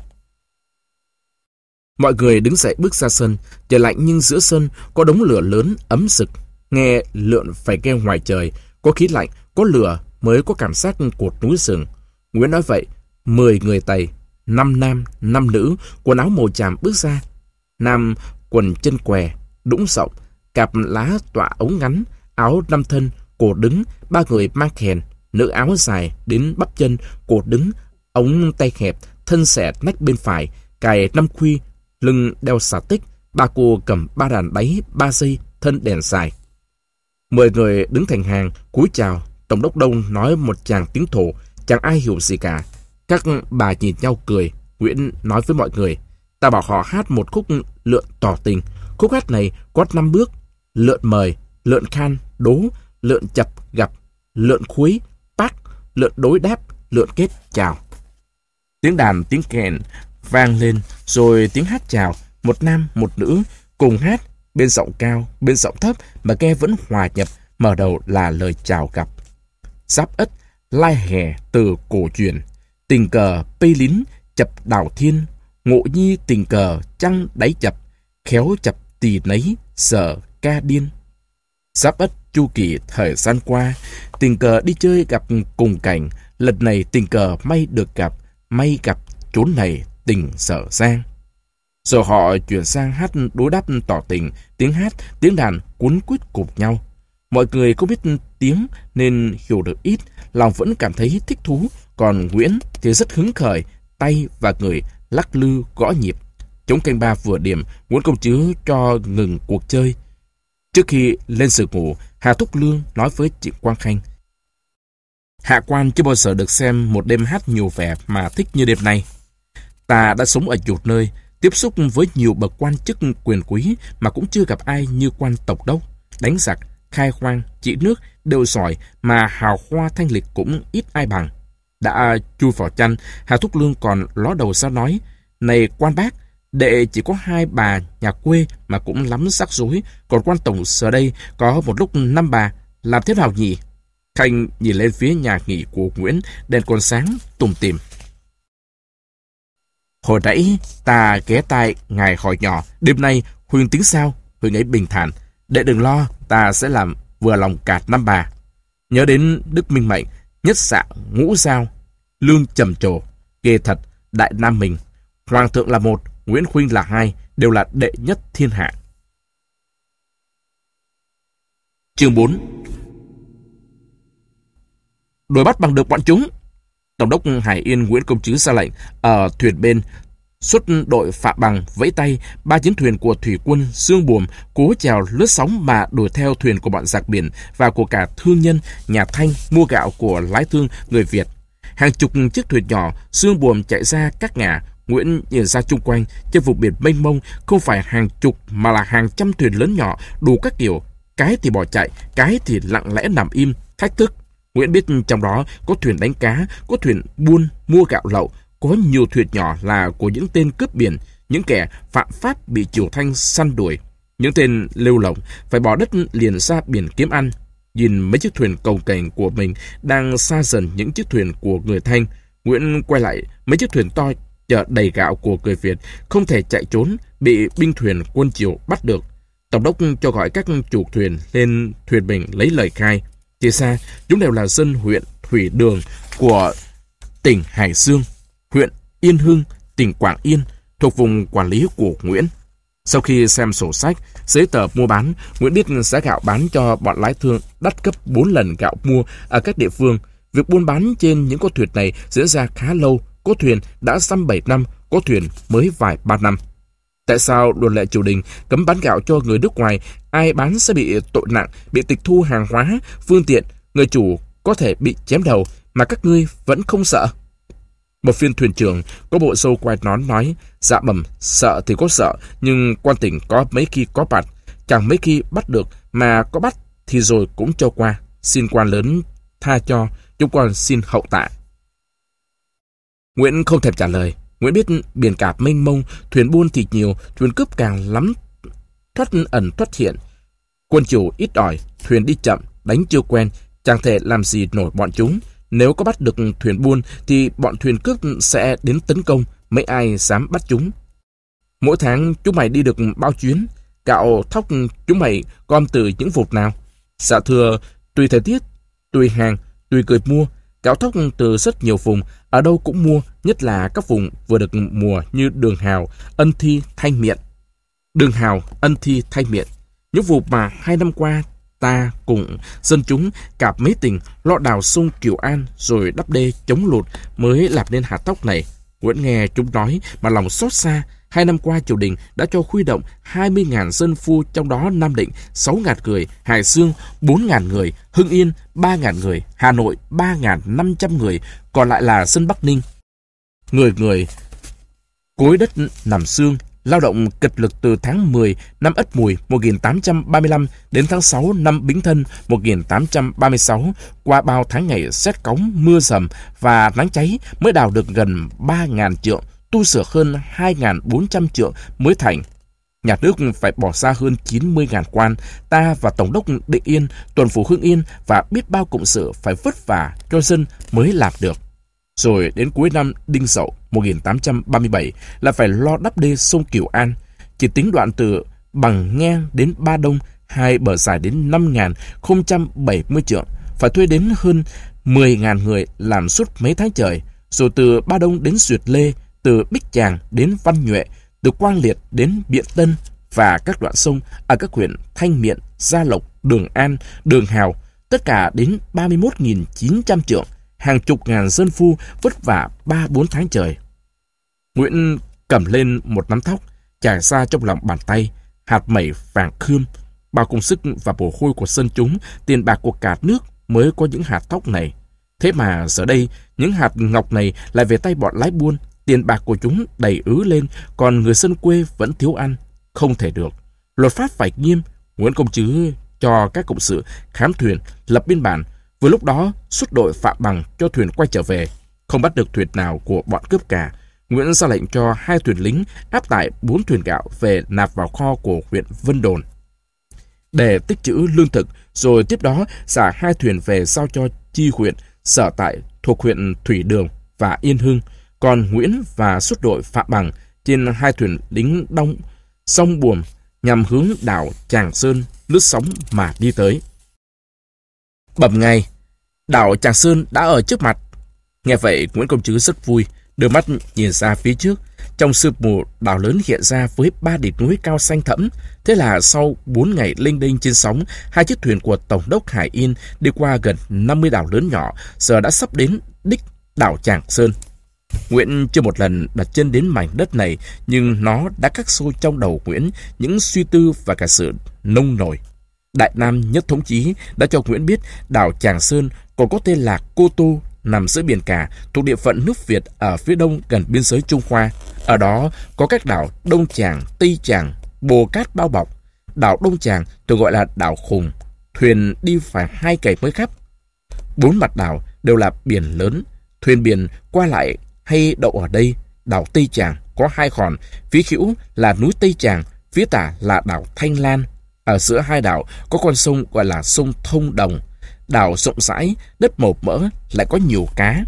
Mọi người đứng dậy bước ra sân, trời lạnh nhưng giữa sân có đống lửa lớn ấm sực. Nghe lượn phải nghe ngoài trời, có khí lạnh, có lửa mới có cảm giác của núi rừng. Nguyễn nói vậy, mười người Tày, năm nam, năm nữ, quần áo màu tràm bước ra. Nam quần chân què, đũng rộng, cạp lá tọa ống ngắn, áo năm thân, cổ đứng, ba người mang khèn, nữ áo dài đến bắp chân, cổ đứng, ống tay hẹp, thân xẻ nách bên phải, cài năm khuy, lưng đeo xà tích, ba cô cầm ba đàn đáy, ba dây, thân đèn dài. Mười người đứng thành hàng, cúi chào. Tổng đốc Đông nói một tràng tiếng Thổ, chẳng ai hiểu gì cả. Các bà nhìn nhau cười. Nguyễn nói với mọi người, ta bảo họ hát một khúc lượn tỏ tình. Khúc hát này có năm bước: lượn mời, lượn khan, đố, lượn chập gặp, lượn khuấy, bác, lượn đối đáp, lượn kết chào. Tiếng đàn tiếng kèn vang lên, rồi tiếng hát chào, một nam một nữ cùng hát, bên giọng cao bên giọng thấp mà nghe vẫn hòa nhập. Mở đầu là lời chào gặp. Giáp Ất lai hè từ cổ truyền, tình cờ pây lín chập đào thiên, ngộ nhi tình cờ trăng đáy chập, khéo chập tỳ nấy sợ ca điên. Giáp Ất chu kỳ thời gian qua, tình cờ đi chơi gặp cùng cảnh, lần này tình cờ may được gặp, may gặp chốn này tình dở dang. Rồi họ chuyển sang hát đối đáp tỏ tình, tiếng hát, tiếng đàn cuốn quýt cùng nhau. Mọi người không biết tiếng nên hiểu được ít, lòng vẫn cảm thấy thích thú, còn Nguyễn thì rất hứng khởi, tay và người lắc lư gõ nhịp. Trống canh ba vừa điểm, Nguyễn Công Trứ cho ngừng cuộc chơi. Trước khi lên giường ngủ, Hà Thúc Lương nói với Trịnh Quang Khanh, hạ quan chưa bao giờ được xem một đêm hát nhiều vẻ mà thích như đêm nay. Ta đã sống ở nhiều nơi, tiếp xúc với nhiều bậc quan chức quyền quý mà cũng chưa gặp ai như quan tổng đốc. Đánh giặc, khai hoang, trị nước đều giỏi mà hào hoa thanh lịch cũng ít ai bằng. Đã chui vào chăn, Hà Thúc Lương còn ló đầu ra nói, này quan bác, đệ chỉ có hai bà nhà quê mà cũng lắm rắc rối, còn quan tổng giờ đây có một lúc năm bà, làm thế nào nhỉ? Khanh nhìn lên phía nhà nghỉ của Nguyễn, đèn còn sáng tùm tìm. Hồi nãy ta ghé tai ngài hỏi nhỏ, đêm nay Huynh tính sao? Huynh ấy bình thản, đệ đừng lo, ta sẽ làm vừa lòng cạt năm bà. Nhớ đến Đức Minh Mệnh, nhất xạ ngũ giao, lương trầm trồ, ghê thật, đại nam mình. Hoàng thượng là một, Nguyễn Huynh là hai, đều là đệ nhất thiên hạ. Chương bốn. Đuổi bắt bằng được bọn chúng. Tổng đốc Hải Yên Nguyễn Công Trứ ra lệnh ở thuyền bên xuất đội Phạm Bằng vẫy tay, ba chiến thuyền của thủy quân Dương Buồm cố chèo lướt sóng mà đuổi theo thuyền của bọn giặc biển và của cả thương nhân nhà Thanh mua gạo của lái thương người Việt. Hàng chục chiếc thuyền nhỏ Dương Buồm chạy ra các ngả. Nguyễn nhìn ra chung quanh trên vùng biển mênh mông không phải hàng chục mà là hàng trăm thuyền lớn nhỏ đủ các kiểu, cái thì bỏ chạy, cái thì lặng lẽ nằm im thách thức. Nguyễn biết trong đó có thuyền đánh cá, có thuyền buôn mua gạo lậu, có nhiều thuyền nhỏ là của những tên cướp biển, những kẻ phạm pháp bị triều Thanh săn đuổi, những tên lêu lỏng phải bỏ đất liền ra biển kiếm ăn. Nhìn mấy chiếc thuyền cồng kềnh của mình đang xa dần những chiếc thuyền của người Thanh, Nguyễn quay lại mấy chiếc thuyền to chở đầy gạo của người Việt không thể chạy trốn, bị binh thuyền quân Triều bắt được. Tổng đốc cho gọi các chủ thuyền lên thuyền mình lấy lời khai. Thì ra chúng đều là dân huyện Thủy Đường của tỉnh Hải Dương, huyện Yên Hưng, tỉnh Quảng Yên, thuộc vùng quản lý của Nguyễn. Sau khi xem sổ sách, giấy tờ mua bán, Nguyễn biết giá gạo bán cho bọn lái thương đắt gấp bốn lần gạo mua ở các địa phương. Việc buôn bán trên những con thuyền này diễn ra khá lâu, có thuyền đã dăm bảy năm, có thuyền mới vài ba năm. Tại sao luật lệ triều đình cấm bán gạo cho người nước ngoài? Ai bán sẽ bị tội nặng, bị tịch thu hàng hóa, phương tiện, người chủ có thể bị chém đầu, mà các ngươi vẫn không sợ. Một phiên thuyền trưởng có bộ râu quai nón nói, dạ bẩm, sợ thì có sợ, nhưng quan tỉnh có mấy khi có bắt, chẳng mấy khi bắt được, mà có bắt thì rồi cũng cho qua. Xin quan lớn tha cho, chúng con xin hậu tạ. Nguyễn không thèm trả lời. Nguyễn biết biển cả mênh mông, thuyền buôn thì nhiều, thuyền cướp càng lắm thoát ẩn thoát hiện. Quân Triều ít ỏi, thuyền đi chậm, đánh chưa quen, chẳng thể làm gì nổi bọn chúng. Nếu có bắt được thuyền buôn thì bọn thuyền cướp sẽ đến tấn công, mấy ai dám bắt chúng. Mỗi tháng chúng mày đi được bao chuyến? Gạo thóc chúng mày gom từ những vùng nào? Dạ thưa, tùy thời tiết, tùy hàng, tùy người mua. Gạo thóc từ rất nhiều vùng, ở đâu cũng mua, nhất là các vùng vừa được mùa như Đường Hào, Ân Thi, Thanh Miện. Đường Hào, Ân Thi, Thanh Miện, những vùng mà hai năm qua ta cùng dân chúng cạp mấy tình lo đào sông Kiều An rồi đắp đê chống lụt mới làm nên hạt thóc này. Nguyễn nghe chúng nói mà lòng xót xa. Hai năm qua triều đình đã cho huy động hai mươi nghìn dân phu, trong đó Nam Định sáu nghìn người, Hải Dương bốn nghìn người, Hưng Yên ba nghìn người, Hà Nội ba nghìn năm trăm người, còn lại là dân Bắc Ninh. Người người cối đất nằm xương, lao động cực lực từ tháng mười năm Ất Mùi một nghìn tám trăm ba mươi lăm đến tháng sáu năm Bính Thân một nghìn tám trăm ba mươi sáu, qua bao tháng ngày rét cóng, mưa rầm và nắng cháy mới đào được gần ba nghìn trượng, tu sửa hơn hai nghìn bốn trăm trượng mới thành. Nhà nước phải bỏ ra hơn chín mươi nghìn quan, ta và Tổng đốc Định Yên, tuần phủ Hưng Yên và biết bao cộng sự phải vất vả cho dân mới làm được. Rồi đến cuối năm Đinh Dậu một nghìn tám trăm ba mươi bảy là phải lo đắp đê sông Kiều An. Chỉ tính đoạn từ Bằng Ngang đến Ba Đông, hai bờ dài đến năm nghìn không trăm bảy mươi trượng, phải thuê đến hơn mười nghìn người làm suốt mấy tháng trời. Rồi từ Ba Đông đến Duyệt Lê, từ Bích Tràng đến Văn Nhuệ, từ Quang Liệt đến Biện Tân và các đoạn sông ở các huyện Thanh Miện, Gia Lộc, Đường An, Đường Hào, tất cả đến ba mươi mốt nghìn chín trăm trượng, hàng chục ngàn dân phu vất vả ba bốn tháng trời. Nguyễn cầm lên một nắm tóc, trải ra trong lòng bàn tay, hạt mẩy vàng khươm, bao công sức và mồ hôi của dân chúng, tiền bạc của cả nước mới có những hạt tóc này. Thế mà giờ đây, những hạt ngọc này lại về tay bọn lái buôn, tiền bạc của chúng đầy ứ lên, còn người dân quê vẫn thiếu ăn. Không thể được. Luật pháp phải nghiêm. Nguyễn Công Trứ cho các cộng sự khám thuyền, lập biên bản. Vừa lúc đó, xuất đội Phạm Bằng cho thuyền quay trở về. Không bắt được thuyền nào của bọn cướp cả. Nguyễn ra lệnh cho hai thuyền lính áp tải bốn thuyền gạo về nạp vào kho của huyện Vân Đồn để tích trữ lương thực, rồi tiếp đó xả hai thuyền về giao cho chi huyện sở tại thuộc huyện Thủy Đường và Yên Hưng. còn Nguyễn và suất đội Phạm Bằng trên hai thuyền lính đông sông Buồm nhằm hướng đảo Tràng Sơn lướt sóng mà đi tới. Bẩm ngài, đảo Tràng Sơn đã ở trước mặt. Nghe vậy, Nguyễn Công Trứ rất vui, đưa mắt nhìn ra phía trước. Trong sương mù, đảo lớn hiện ra với ba đỉnh núi cao xanh thẫm. Thế là sau bốn ngày lênh đênh trên sóng, hai chiếc thuyền của Tổng đốc Hải Yên đi qua gần năm mươi đảo lớn nhỏ, giờ đã sắp đến đích đảo Tràng Sơn. Nguyễn chưa một lần đặt chân đến mảnh đất này, nhưng nó đã khắc sâu trong đầu Nguyễn những suy tư và cả sự nông nổi. Đại Nam Nhất Thống Chí đã cho Nguyễn biết đảo Tràng Sơn còn có tên là Cô Tô, nằm giữa biển cả, thuộc địa phận nước Việt ở phía đông gần biên giới Trung Hoa. Ở đó có các đảo Đông Tràng, Tây Tràng, Bồ Cát bao bọc. Đảo Đông Tràng thường gọi là đảo Khùng, thuyền đi phải hai cày mới khắp. Bốn mặt đảo đều là biển lớn, thuyền biển qua lại hay đậu ở đây. Đảo Tây Tràng có hai hòn, phía hữu là núi Tây Tràng, phía tả là đảo Thanh Lan. Ở giữa hai đảo có con sông gọi là sông Thông Đồng. Đảo rộng rãi, đất màu mỡ, lại có nhiều cá.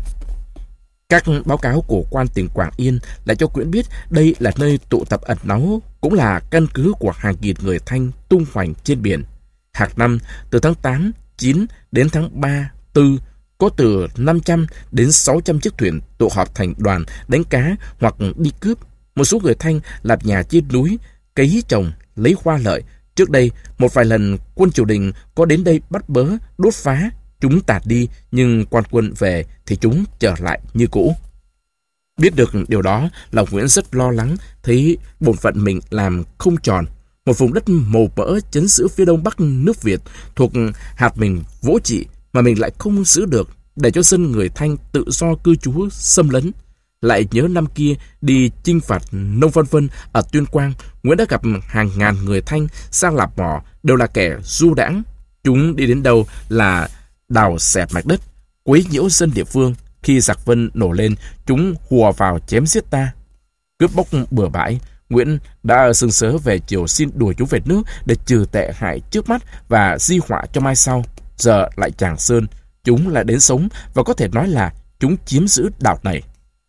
Các báo cáo của quan tỉnh Quảng Yên lại cho Nguyễn biết đây là nơi tụ tập ẩn náu, cũng là căn cứ của hàng nghìn người Thanh tung hoành trên biển. Hàng năm, từ tháng tám, chín đến tháng ba, tư, có từ năm trăm đến sáu trăm chiếc thuyền tụ họp thành đoàn đánh cá hoặc đi cướp. Một số người Thanh lập nhà trên núi, cấy trồng, lấy hoa lợi. Trước đây, một vài lần quân triều đình có đến đây bắt bớ, đốt phá, chúng tạt đi, nhưng quan quân về thì chúng trở lại như cũ. Biết được điều đó, lòng Nguyễn rất lo lắng, thấy bổn phận mình làm không tròn. Một vùng đất màu mỡ trấn giữ phía đông bắc nước Việt thuộc hạt mình vỗ trị mà mình lại không giữ được, để cho dân người Thanh tự do cư trú xâm lấn. Lại nhớ năm kia đi chinh phạt Nông Văn Vân ở Tuyên Quang, Nguyễn đã gặp hàng ngàn người Thanh sang lạp mỏ, đều là kẻ du đãng. Chúng đi đến đâu là đào xẹp mạch đất, quấy nhiễu dân địa phương. Khi giặc Vân nổ lên, chúng hùa vào chém giết ta. Cướp bóc bừa bãi, Nguyễn đã sừng sớ về chiều xin đuổi chúng về nước để trừ tệ hại trước mắt và di họa cho mai sau. Giờ lại Tràng Sơn, chúng lại đến sống và có thể nói là chúng chiếm giữ đảo này.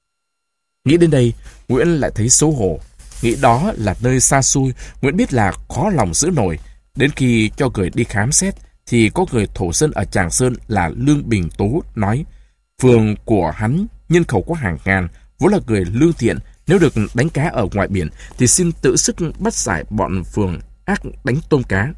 Nghĩ đến đây, Nguyễn lại thấy xấu hổ. Nghĩ đó là nơi xa xôi, Nguyễn biết là khó lòng giữ nổi. Đến khi cho người đi khám xét, thì có người thổ dân ở Tràng Sơn là Lương Bình Tố nói, phường của hắn nhân khẩu có hàng ngàn, vốn là người lương thiện, nếu được đánh cá ở ngoài biển thì xin tự sức bắt giải bọn phường ác đánh tôm cá.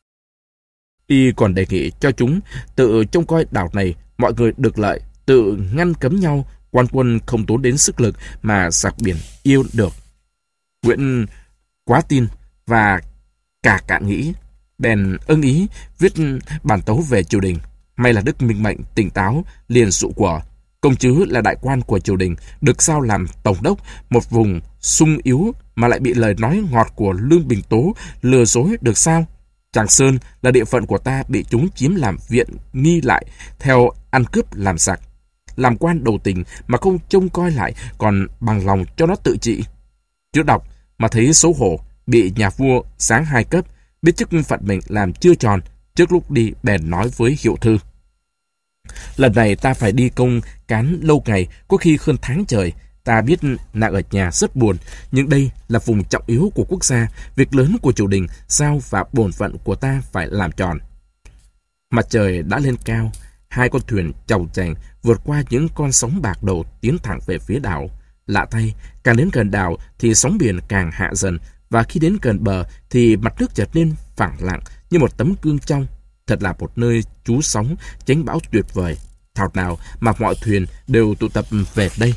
Y còn đề nghị cho chúng tự trông coi đảo này, mọi người được lợi, tự ngăn cấm nhau, quan quân không tốn đến sức lực mà giặc biển yêu được. Nguyễn quá tin và cả cạn nghĩ, bèn ưng ý viết bản tấu về triều đình. May là Đức Minh Mệnh tỉnh táo, liền dụ của. Công Trứ là đại quan của triều đình, được giao làm tổng đốc một vùng sung yếu mà lại bị lời nói ngọt của Lương Bình Tố lừa dối được sao? Tràng Sơn là địa phận của ta bị chúng chiếm làm viện nghi lại, theo ăn cướp làm giặc. Làm quan đầu tình mà không trông coi lại, còn bằng lòng cho nó tự trị. Chưa đọc mà thấy xấu hổ, bị nhà vua giáng hai cấp, biết chức phận mình làm chưa tròn, trước lúc đi bèn nói với Hiệu Thư. Lần này ta phải đi công cán lâu ngày, có khi hơn tháng trời. Ta biết nàng ở nhà rất buồn, nhưng đây là vùng trọng yếu của quốc gia, việc lớn của triều đình giao và bổn phận của ta phải làm tròn. Mặt trời đã lên cao, hai con thuyền chàu chành vượt qua những con sóng bạc đầu tiến thẳng về phía đảo. Lạ thay, càng đến gần đảo thì sóng biển càng hạ dần, và khi đến gần bờ thì mặt nước trở nên phẳng lặng như một tấm gương trong. Thật là một nơi trú sóng tránh bão tuyệt vời. Thảo nào mà mọi thuyền đều tụ tập về đây.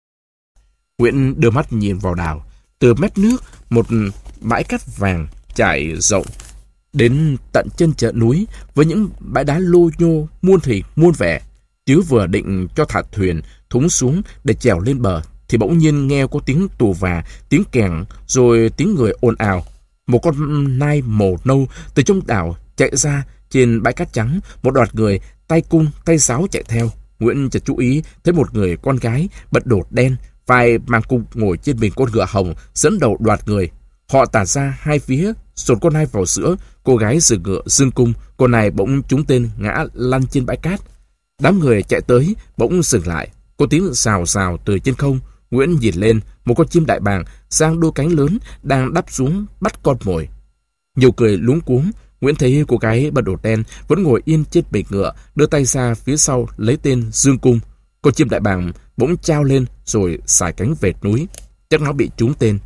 Nguyễn đưa mắt nhìn vào đảo. Từ mép nước, một bãi cát vàng trải rộng đến tận chân chợ núi với những bãi đá lô nhô muôn thủy muôn vẻ. Chứ vừa định cho thả thuyền thúng xuống để trèo lên bờ thì bỗng nhiên nghe có tiếng tù và, tiếng kèn, rồi tiếng người ồn ào. Một con nai màu nâu từ trong đảo chạy ra. Trên bãi cát trắng, một đoạt người tay cung tay sáo chạy theo. Nguyễn chợt chú ý thấy một người con gái bật đột đen, vai mang cung, ngồi trên mình con ngựa hồng, dẫn đầu đoạt người. Họ tản ra hai phía, dồn con nai vào giữa. Cô gái dừng ngựa dương cung, con nai bỗng trúng tên ngã lăn trên bãi cát. Đám người chạy tới bỗng dừng lại, có tiếng xào xào từ trên không. Nguyễn nhìn lên, một con chim đại bàng giang đôi cánh lớn đang đáp xuống bắt con mồi. Nhiều cười luống cuống, Nguyễn thấy cô gái bận đồ đen vẫn ngồi yên trên bịch ngựa, đưa tay ra phía sau lấy tên dương cung. Con chim đại bàng bỗng trao lên rồi xài cánh về núi. Chắc nó bị trúng tên.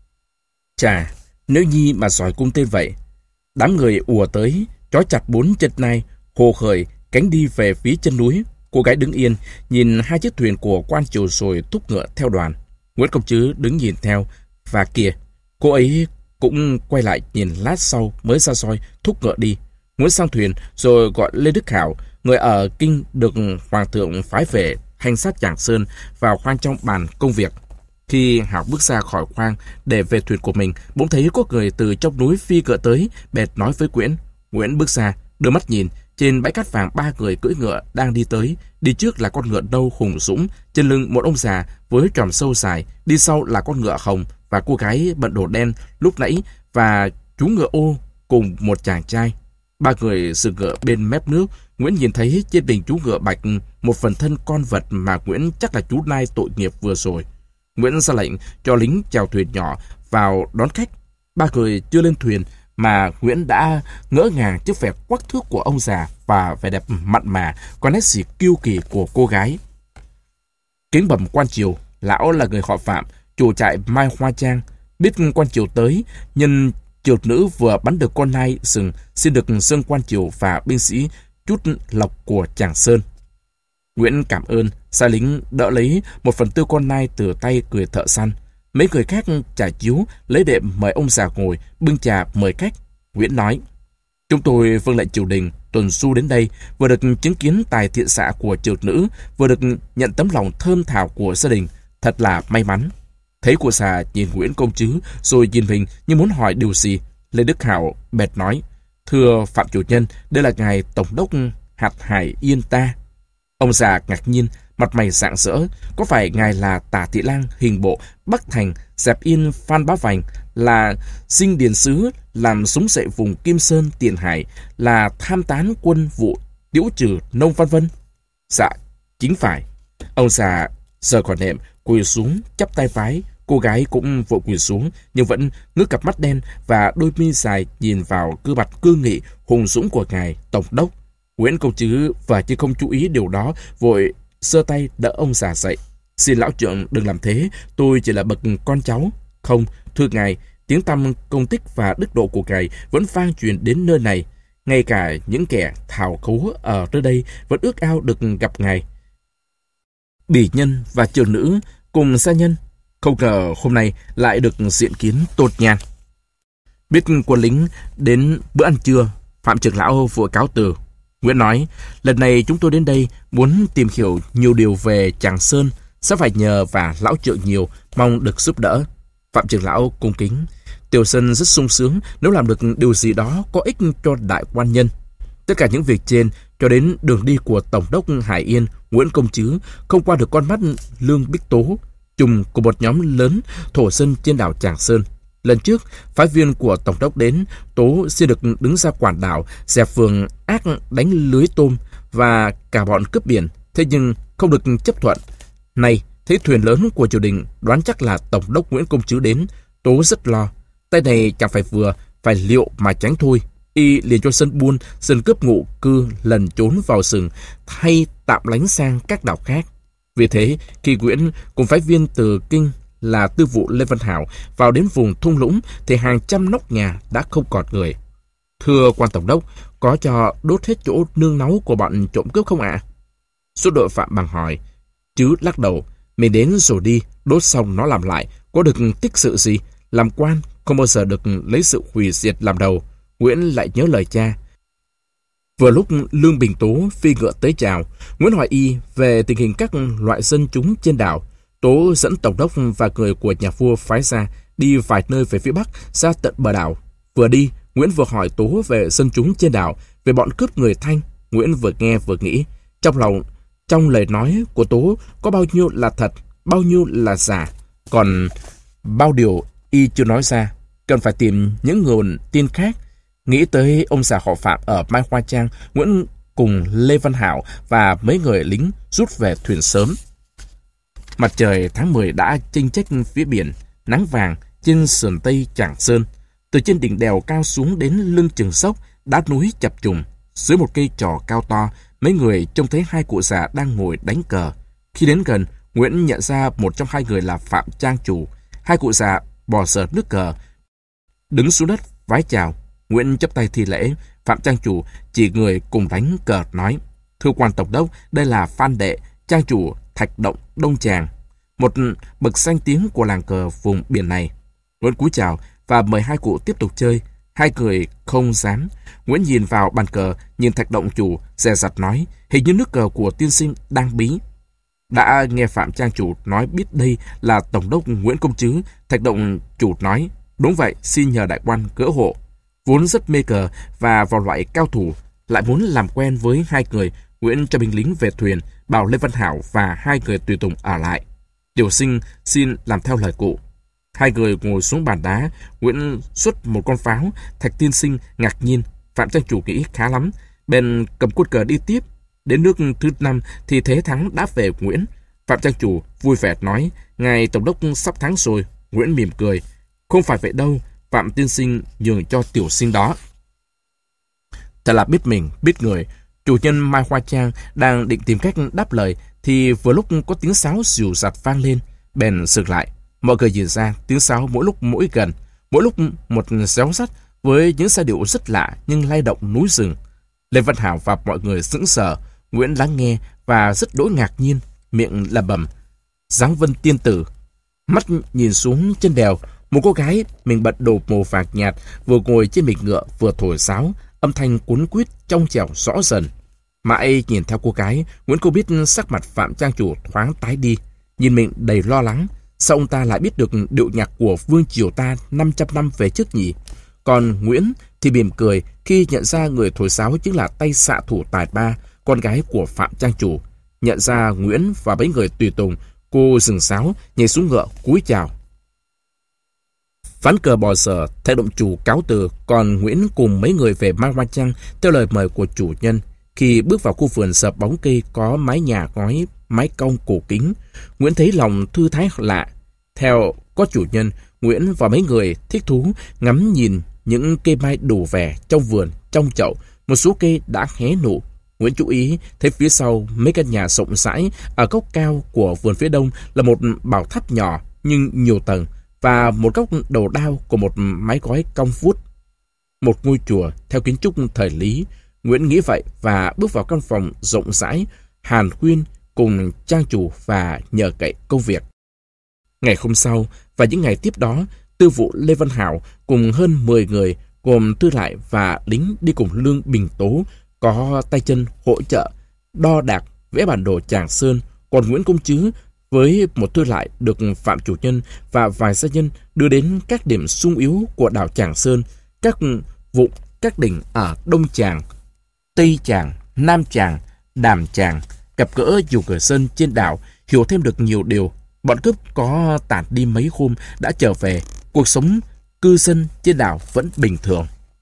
Chà, nếu Nhi mà giỏi cung tên vậy. Đám người ùa tới, trói chặt bốn chân nai, hồ khởi, cánh đi về phía chân núi. Cô gái đứng yên, nhìn hai chiếc thuyền của quan triều rồi thúc ngựa theo đoàn. Nguyễn Công Trứ đứng nhìn theo, và kìa, cô ấy cũng quay lại nhìn lát sau mới ra soi thúc ngựa đi. Nguyễn sang thuyền rồi gọi Lê Đức Hảo, người ở kinh được hoàng thượng phái về hành sát Tràng Sơn, vào khoang trong bàn công việc. Khi Hảo bước ra khỏi khoang để về thuyền của mình, bỗng thấy có người từ trong núi phi ngựa tới, bèn nói với Nguyễn. Nguyễn bước ra, đưa mắt nhìn, trên bãi cát vàng ba người cưỡi ngựa đang đi tới. Đi trước là con ngựa nâu hùng dũng, trên lưng một ông già với tròm sâu dài, đi sau là con ngựa hồng và cô gái bận đồ đen lúc nãy, và chú ngựa ô cùng một chàng trai. Ba người dừng ngựa bên mép nước. Nguyễn nhìn thấy trên mình chú ngựa bạch một phần thân con vật mà Nguyễn chắc là chú nai tội nghiệp vừa rồi. Nguyễn ra lệnh cho lính chèo thuyền nhỏ vào đón khách. Ba người chưa lên thuyền mà Nguyễn đã ngỡ ngàng trước vẻ quắc thước của ông già và vẻ đẹp mặn mà, có nét gì kiêu kỳ của cô gái. Kính bẩm quan triều, lão là người họ Phạm, chủ trại Mai Hoa Trang. Biết quan triều tới, nhân triều nữ vừa bắn được con nai rừng, xin được dâng quan triều và binh sĩ chút lộc của Tràng Sơn. Nguyễn cảm ơn, sai lính đỡ lấy một phần tư con nai từ tay người thợ săn. Mấy người khác trà chiếu, lấy đệm mời ông già ngồi, bưng trà mời khách. Nguyễn nói, chúng tôi vâng lệnh triều đình, tuần du đến đây, vừa được chứng kiến tài thiện xạ của triều nữ, vừa được nhận tấm lòng thơm thảo của gia đình, thật là may mắn. Thấy cô già nhìn Nguyễn Công Trứ, rồi nhìn mình như muốn hỏi điều gì. Lê Đức Hảo bèn nói, thưa Phạm chủ nhân, đây là ngài tổng đốc hạt Hải Yên ta. Ông già ngạc nhiên, mặt mày rạng rỡ. Có phải ngài là Tả Thị Lang hình bộ Bắc Thành dẹp yên Phan Bá Vành, là dinh điền sứ làm sống dậy vùng Kim Sơn Tiền Hải, là tham tán quân vụ Tiễu Trừ Nông Văn Vân? Dạ, chính phải. Ông già giờ còn nệm quỳ xuống chắp tay vái. Cô gái cũng vội quỳ xuống, nhưng vẫn ngước cặp mắt đen và đôi mi dài nhìn vào gương mặt cương nghị hùng dũng của ngài tổng đốc. Nguyễn Công Trứ và chứ không chú ý điều đó, vội giơ tay đỡ ông già dậy. Xin lão trượng đừng làm thế, tôi chỉ là bậc con cháu. Không, thưa ngài, tiếng tăm công tích và đức độ của ngài vẫn vang truyền đến nơi này. Ngay cả những kẻ thảo khấu ở nơi đây vẫn ước ao được gặp ngài. Bỉ nhân và trường nữ cùng gia nhân, không ngờ hôm nay lại được diện kiến tột nhan. Biết quân lính đến bữa ăn trưa, Phạm trưởng lão vội cáo từ. Nguyễn nói, lần này chúng tôi đến đây muốn tìm hiểu nhiều điều về Tràng Sơn, sẽ phải nhờ và lão trượng nhiều, mong được giúp đỡ. Phạm trưởng lão cung kính. Tiểu dân rất sung sướng nếu làm được điều gì đó có ích cho đại quan nhân. Tất cả những việc trên, cho đến đường đi của Tổng đốc Hải Yên, Nguyễn Công Trứ, không qua được con mắt Lương Bích Tố, trùm của một nhóm lớn thổ dân trên đảo Tràng Sơn. Lần trước, phái viên của Tổng đốc đến, Tố xin được đứng ra quản đảo, dẹp phường ác đánh lưới tôm và cả bọn cướp biển, thế nhưng không được chấp thuận. Này, thấy thuyền lớn của triều đình, đoán chắc là Tổng đốc Nguyễn Công Trứ đến, Tố rất lo. Tay này chẳng phải vừa, phải liệu mà tránh thôi. Y liền cho dân buôn, dân cướp ngụ cư lần trốn vào rừng, hay tạm lánh sang các đảo khác. Vì thế, khi Nguyễn cùng phái viên từ kinh là tư vụ Lê Văn Hảo vào đến vùng thung lũng, thì hàng trăm nóc nhà đã không còn người. Thưa quan tổng đốc, có cho đốt hết chỗ nương náu của bọn trộm cướp không ạ? À? Số đội Phạm bằng hỏi. Chứ lắc đầu, mình đến rồi đi, đốt xong nó làm lại, có được tích sự gì? Làm quan không bao giờ được lấy sự hủy diệt làm đầu. Nguyễn lại nhớ lời cha. Vừa lúc Lương Bình Tố phi ngựa tới chào, Nguyễn hỏi y về tình hình các loại dân chúng trên đảo. Tố dẫn tổng đốc và người của nhà vua phái ra đi vài nơi về phía bắc, ra tận bờ đảo. Vừa đi, Nguyễn vừa hỏi Tố về dân chúng trên đảo, về bọn cướp người Thanh. Nguyễn vừa nghe vừa nghĩ, trong lòng, trong lời nói của Tố có bao nhiêu là thật, bao nhiêu là giả, còn bao điều y chưa nói ra, cần phải tìm những nguồn tin khác. Nghĩ tới ông già họ Phạm ở Mai Hoa Trang, Nguyễn cùng Lê Văn Hảo và mấy người lính rút về thuyền sớm. Mặt trời tháng mười đã chênh chếch phía biển, nắng vàng trên sườn tây Tràng Sơn. Từ trên đỉnh đèo cao xuống đến lưng chừng sốc, đá núi chập trùng. Dưới một cây trò cao to, mấy người trông thấy hai cụ già đang ngồi đánh cờ. Khi đến gần, Nguyễn nhận ra một trong hai người là Phạm Trang Chủ. Hai cụ già bò sợt nước cờ, đứng xuống đất vái chào. Nguyễn chắp tay thi lễ. Phạm Trang Chủ chỉ người cùng đánh cờ nói: "Thưa quan tổng đốc, đây là Phan Đệ, Trang Chủ Thạch Động Đông Tràng, một bậc danh tiếng của làng cờ vùng biển này." Nguyễn cúi chào và mời hai cụ tiếp tục chơi. Hai người không dám. Nguyễn nhìn vào bàn cờ, nhìn Thạch Động Chủ, dè dặt nói: "Hình như nước cờ của tiên sinh đang bí." Đã nghe Phạm Trang Chủ nói biết đây là Tổng đốc Nguyễn Công Trứ, Thạch Động Chủ nói: "Đúng vậy, xin nhờ đại quan cỡ hộ." Vốn rất mê cờ và vào loại cao thủ, lại muốn làm quen với hai người, Nguyễn cho binh lính về thuyền, bảo Lê Văn Hảo và hai người tùy tùng ở lại. Tiểu sinh xin làm theo lời cụ. Hai người ngồi xuống bàn đá, Nguyễn xuất một con pháo. Thạch tiên sinh ngạc nhiên, Phạm Trang Chủ nghĩ khá lắm, bèn cầm quân cờ đi tiếp. Đến nước thứ năm thì thế thắng đã về Nguyễn. Phạm Trang Chủ vui vẻ nói: "Ngài tổng đốc sắp thắng rồi." Nguyễn mỉm cười: "Không phải vậy đâu, Phạm tiên sinh nhường cho tiểu sinh đó." Thật là biết mình, biết người. Chủ nhân Mai Hoa Trang đang định tìm cách đáp lời thì vừa lúc có tiếng sáo dìu dặt vang lên, bèn sực lại. Mọi người nhìn ra, tiếng sáo mỗi lúc mỗi gần, mỗi lúc một réo rắt với những giai điệu rất lạ nhưng lay động núi rừng. Lê Văn Hảo và mọi người sững sờ. Nguyễn lắng nghe và rất đỗi ngạc nhiên, miệng lẩm bẩm: "Giáng vân tiên tử." Mắt nhìn xuống chân đèo, một cô gái mình bận đồ màu vàng nhạt vừa ngồi trên mình ngựa vừa thổi sáo, âm thanh cuốn quýt trong trẻo rõ dần. Mãi nhìn theo cô gái, Nguyễn cô biết sắc mặt Phạm Trang Chủ thoáng tái đi, nhìn mình đầy lo lắng. Sao ông ta lại biết được điệu nhạc của vương triều ta năm trăm năm về trước nhỉ? Còn Nguyễn thì mỉm cười khi nhận ra người thổi sáo chính là tay xạ thủ tài ba, con gái của Phạm Trang Chủ. Nhận ra Nguyễn và mấy người tùy tùng, cô dừng sáo, nhảy xuống ngựa cúi chào. Ván cờ bò sờ, Thạch Động Chủ cáo từ, còn Nguyễn cùng mấy người về Mai Hoa Trang theo lời mời của chủ nhân. Khi bước vào khu vườn sập bóng cây có mái nhà ngói, mái cong cổ kính, Nguyễn thấy lòng thư thái lạ. Theo có chủ nhân, Nguyễn và mấy người thích thú ngắm nhìn những cây mai đủ vẻ trong vườn, trong chậu. Một số cây đã hé nụ. Nguyễn chú ý thấy phía sau mấy căn nhà rộng rãi ở góc cao của vườn phía đông là một bảo tháp nhỏ nhưng nhiều tầng và một góc đầu đao của một mái gói cong vút. Một ngôi chùa theo kiến trúc thời Lý. Nguyễn nghĩ vậy và bước vào căn phòng rộng rãi, hàn huyên cùng Trang Chủ và nhờ cậy công việc. Ngày hôm sau và những ngày tiếp đó, tư vụ Lê Văn Hảo cùng hơn mười người gồm tư lại và lính đi cùng Lương Bình Tố có tay chân hỗ trợ, đo đạc, vẽ bản đồ Tràng Sơn. Còn Nguyễn Công Trứ với một tư lại được Phạm Chủ Nhân và vài gia nhân đưa đến các điểm sung yếu của đảo Tràng Sơn, các vùng, các đỉnh ở Đông Tràng, Tây Tràng, Nam Tràng, Đàm Tràng, gặp gỡ nhiều người dân trên đảo, hiểu thêm được nhiều điều. Bọn cướp có tản đi mấy hôm đã trở về, cuộc sống cư dân trên đảo vẫn bình thường.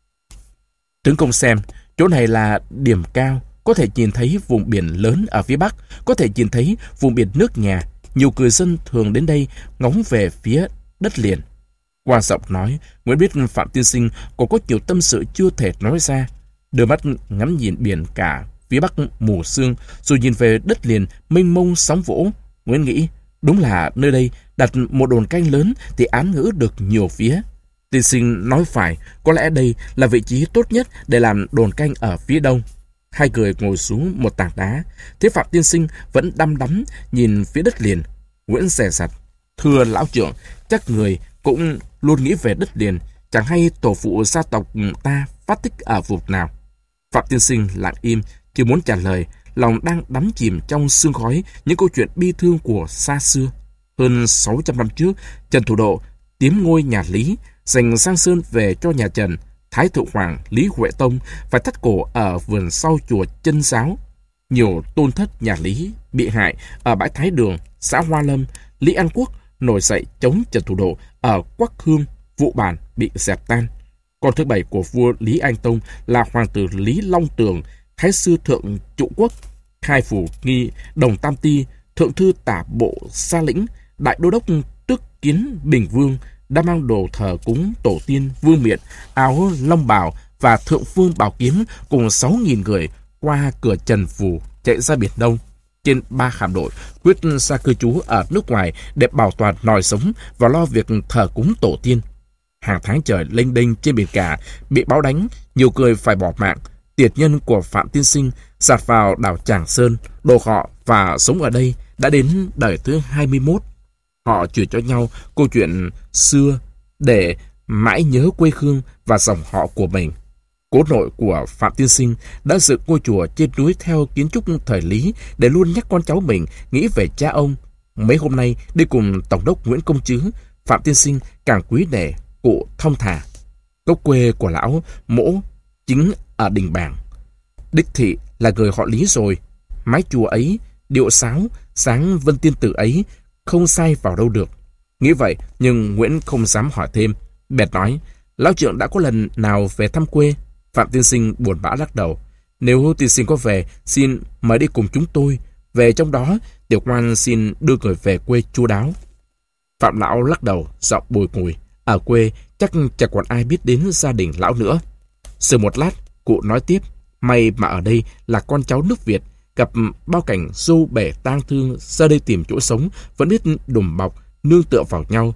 Tướng công xem, chỗ này là điểm cao, có thể nhìn thấy vùng biển lớn ở phía bắc, có thể nhìn thấy vùng biển nước nhà. Nhiều người dân thường đến đây ngóng về phía đất liền. Qua giọng nói, Nguyễn biết Phạm tiên sinh còn có nhiều tâm sự chưa thể nói ra. Đưa mắt ngắm nhìn biển cả phía bắc mù sương, rồi nhìn về đất liền mênh mông sóng vỗ. Nguyễn nghĩ, đúng là nơi đây đặt một đồn canh lớn thì án ngữ được nhiều phía. Tiên sinh nói phải, có lẽ đây là vị trí tốt nhất để làm đồn canh ở phía đông. Hai người ngồi xuống một tảng đá, thế Phạm tiên sinh vẫn đăm đắm nhìn phía đất liền. Nguyễn dè dặt, thưa lão trưởng, chắc người cũng luôn nghĩ về đất liền, chẳng hay tổ phụ gia tộc ta phát tích ở vùng nào. Phạm tiên sinh lặng im, chưa muốn trả lời, lòng đang đắm chìm trong sương khói những câu chuyện bi thương của xa xưa. Hơn sáu trăm năm trước, Trần Thủ Độ tiếm ngôi nhà Lý, giành Giang Sơn về cho nhà Trần. Thái thượng hoàng Lý Huệ Tông phải thắt cổ ở vườn sau chùa Chân Giáo. Nhiều tôn thất nhà Lý bị hại ở bãi Thái Đường, xã Hoa Lâm. Lý An Quốc nổi dậy chống Trần Thủ Độ ở Quắc Hương, Vụ Bản bị dẹp tan. Con thứ bảy của vua Lý Anh Tông là hoàng tử Lý Long Tường, thái sư thượng trụ quốc, khai phủ nghi Đồng Tam Ti, thượng thư tả bộ Sa Lĩnh, đại đô đốc Tước Kiến Bình Vương đã mang đồ thờ cúng tổ tiên Vương Miện, áo long bào và thượng phương bảo kiếm cùng sáu nghìn người qua cửa Trần Phù chạy ra Biển Đông. Trên ba hạm đội quyết xa cư trú ở nước ngoài để bảo toàn nòi sống và lo việc thờ cúng tổ tiên. Hàng tháng trời lênh đênh trên biển cả, bị bão đánh, nhiều người phải bỏ mạng. Tiệt nhân của Phạm Tiên Sinh dạt vào đảo Tràng Sơn, đồ họ và sống ở đây đã đến đời thứ hai mươi mốt. Họ chuyển cho nhau câu chuyện xưa để mãi nhớ quê hương và dòng họ của mình. Cố nội của Phạm Tiên Sinh đã dựng ngôi chùa trên núi theo kiến trúc thời Lý để luôn nhắc con cháu mình nghĩ về cha ông. Mấy hôm nay đi cùng Tổng đốc Nguyễn Công Trứ, Phạm Tiên Sinh càng quý nể cụ thong thả. Gốc quê của lão Mỗ chính ở Đình Bảng. Đích thị là người họ Lý rồi. Mái chùa ấy, điệu sáo, sáng Vân Tiên Tử ấy không sai vào đâu được. Nghĩ vậy nhưng Nguyễn không dám hỏi thêm. Bèn nói, lão trưởng đã có lần nào về thăm quê? Phạm Tiên Sinh buồn bã lắc đầu. Nếu tiên sinh có về, xin mời đi cùng chúng tôi. Về trong đó, tiểu quan xin đưa người về quê chu đáo. Phạm lão lắc đầu, giọng bùi ngùi. Ở quê chắc chẳng còn ai biết đến gia đình lão nữa. Sự một lát, cụ nói tiếp. May mà ở đây là con cháu nước Việt, gặp bao cảnh dâu bể tang thương, ra đây tìm chỗ sống, vẫn biết đùm bọc, nương tựa vào nhau.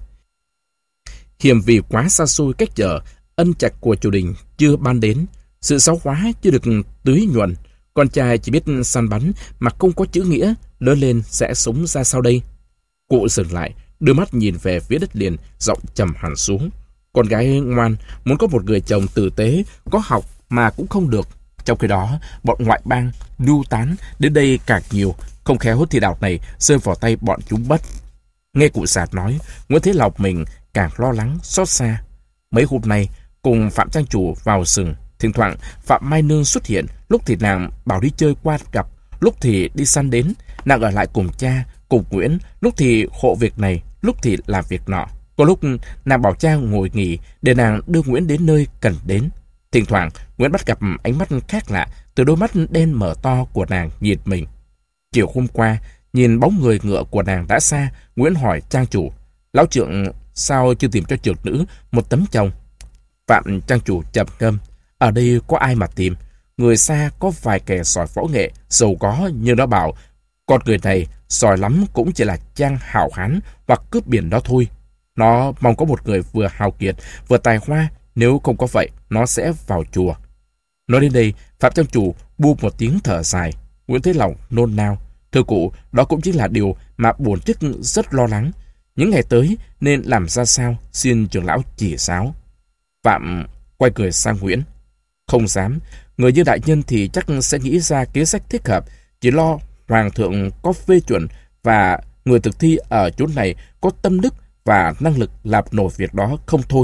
Hiểm vì quá xa xôi cách trở, ân trạch của triều đình chưa ban đến, sự giáo hóa chưa được tưới nhuần, con trai chỉ biết săn bắn mà không có chữ nghĩa, lớn lên sẽ sống ra sao đây? Cụ dừng lại, đưa mắt nhìn về phía đất liền, giọng trầm hẳn xuống. Con gái ngoan muốn có một người chồng tử tế, có học mà cũng không được. Trong khi đó, bọn ngoại bang lưu tán đến đây càng nhiều, không khéo thì đảo này rơi vào tay bọn chúng mất. Nghe cụ Sạt nói, Nguyễn Thế Lộc mình càng lo lắng, xót xa. Mấy hôm nay, cùng Phạm Trang Chủ vào rừng, thỉnh thoảng Phạm Mai Nương xuất hiện, lúc thì nàng bảo đi chơi qua gặp, lúc thì đi săn đến, nàng ở lại cùng cha, cùng Nguyễn, lúc thì hộ việc này, lúc thì làm việc nọ. Có lúc nàng bảo cha ngồi nghỉ để nàng đưa Nguyễn đến nơi cần đến. Thỉnh thoảng, Nguyễn bắt gặp ánh mắt khác lạ từ đôi mắt đen mở to của nàng nhìn mình. Chiều hôm qua, nhìn bóng người ngựa của nàng đã xa, Nguyễn hỏi Trang Chủ, lão trưởng sao chưa tìm cho trưởng nữ một tấm chồng? Phạm Trang Chủ trầm ngâm, ở đây có ai mà tìm? Người xa có vài kẻ giỏi võ nghệ, giàu có, nhưng nó bảo, con người này giỏi lắm cũng chỉ là trang hảo hán hoặc cướp biển đó thôi. Nó mong có một người vừa hào kiệt, vừa tài hoa, nếu không có vậy, nó sẽ vào chùa. Nói đến đây, Phạm Trang Chủ bu một tiếng thở dài. Nguyễn Thế Lòng nôn nao. Thưa cụ, đó cũng chính là điều mà bổn chức rất lo lắng. Những ngày tới nên làm ra sao, xin trưởng lão chỉ giáo. Phạm quay cười sang Nguyễn. Không dám, người như đại nhân thì chắc sẽ nghĩ ra kế sách thích hợp, chỉ lo hoàng thượng có phê chuẩn và người thực thi ở chỗ này có tâm đức và năng lực làm nổi việc đó không thôi.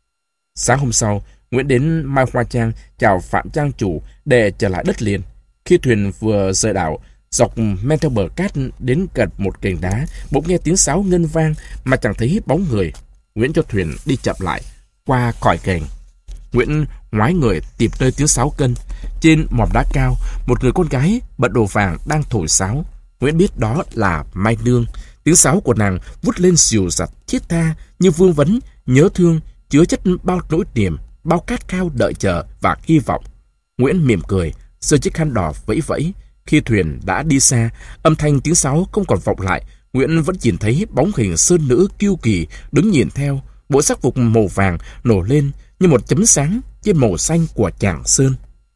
Sáng hôm sau, Nguyễn đến Mai Hoa Trang chào Phạm Trang Chủ để trở lại đất liền. Khi thuyền vừa rời đảo, dọc men theo bờ cát đến gần một cành đá, bỗng nghe tiếng sáo ngân vang mà chẳng thấy bóng người. Nguyễn cho thuyền đi chậm lại, qua khỏi cành. Nguyễn ngoái người tìm nơi tiếng sáo cân. Trên mỏm đá cao, một người con gái bận đồ vàng đang thổi sáo. Nguyễn biết đó là Mai Nương. Tiếng sáo của nàng vút lên dịu dặt, thiết tha như vương vấn, nhớ thương, chứa chất bao nỗi niềm, bao khát khao đợi chờ và hy vọng. Nguyễn mỉm cười, giơ chiếc khăn đỏ vẫy vẫy. Khi thuyền đã đi xa, âm thanh tiếng sáo không còn vọng lại, Nguyễn vẫn nhìn thấy bóng hình sơn nữ kiêu kỳ đứng nhìn theo, bộ sắc phục màu vàng nổi lên như một chấm sáng trên màu xanh của Tràng Sơn.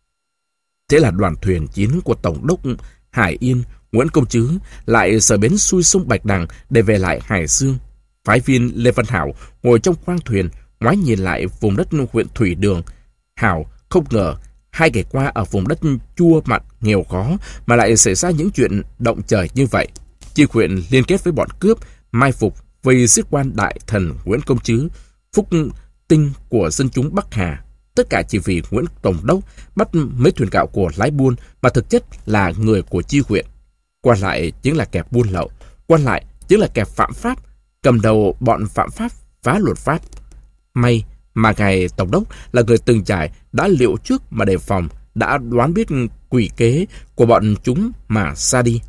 Thế là đoàn thuyền chiến của Tổng đốc Hải Yên, Nguyễn Công Trứ lại rời bến xuôi sông Bạch Đằng để về lại Hải Dương. Phái viên Lê Văn Hảo ngồi trong khoang thuyền, ngoái nhìn lại vùng đất huyện Thủy Đường. Hảo không ngờ hai ngày qua ở vùng đất chua mặn nghèo khó mà lại xảy ra những chuyện động trời như vậy. Chi huyện liên kết với bọn cướp, mai phục vây giết quan đại thần Nguyễn Công Trứ, phúc tinh của dân chúng Bắc Hà. Tất cả chỉ vì Nguyễn Tổng đốc bắt mấy thuyền gạo của lái buôn mà thực chất là người của chi huyện. Quan lại chính là kẻ buôn lậu, quan lại chính là kẻ phạm pháp, cầm đầu bọn phạm pháp phá luật pháp. May mà ngài Tổng đốc là người từng trải, đã liệu trước mà đề phòng, đã đoán biết quỷ kế của bọn chúng mà ra đi.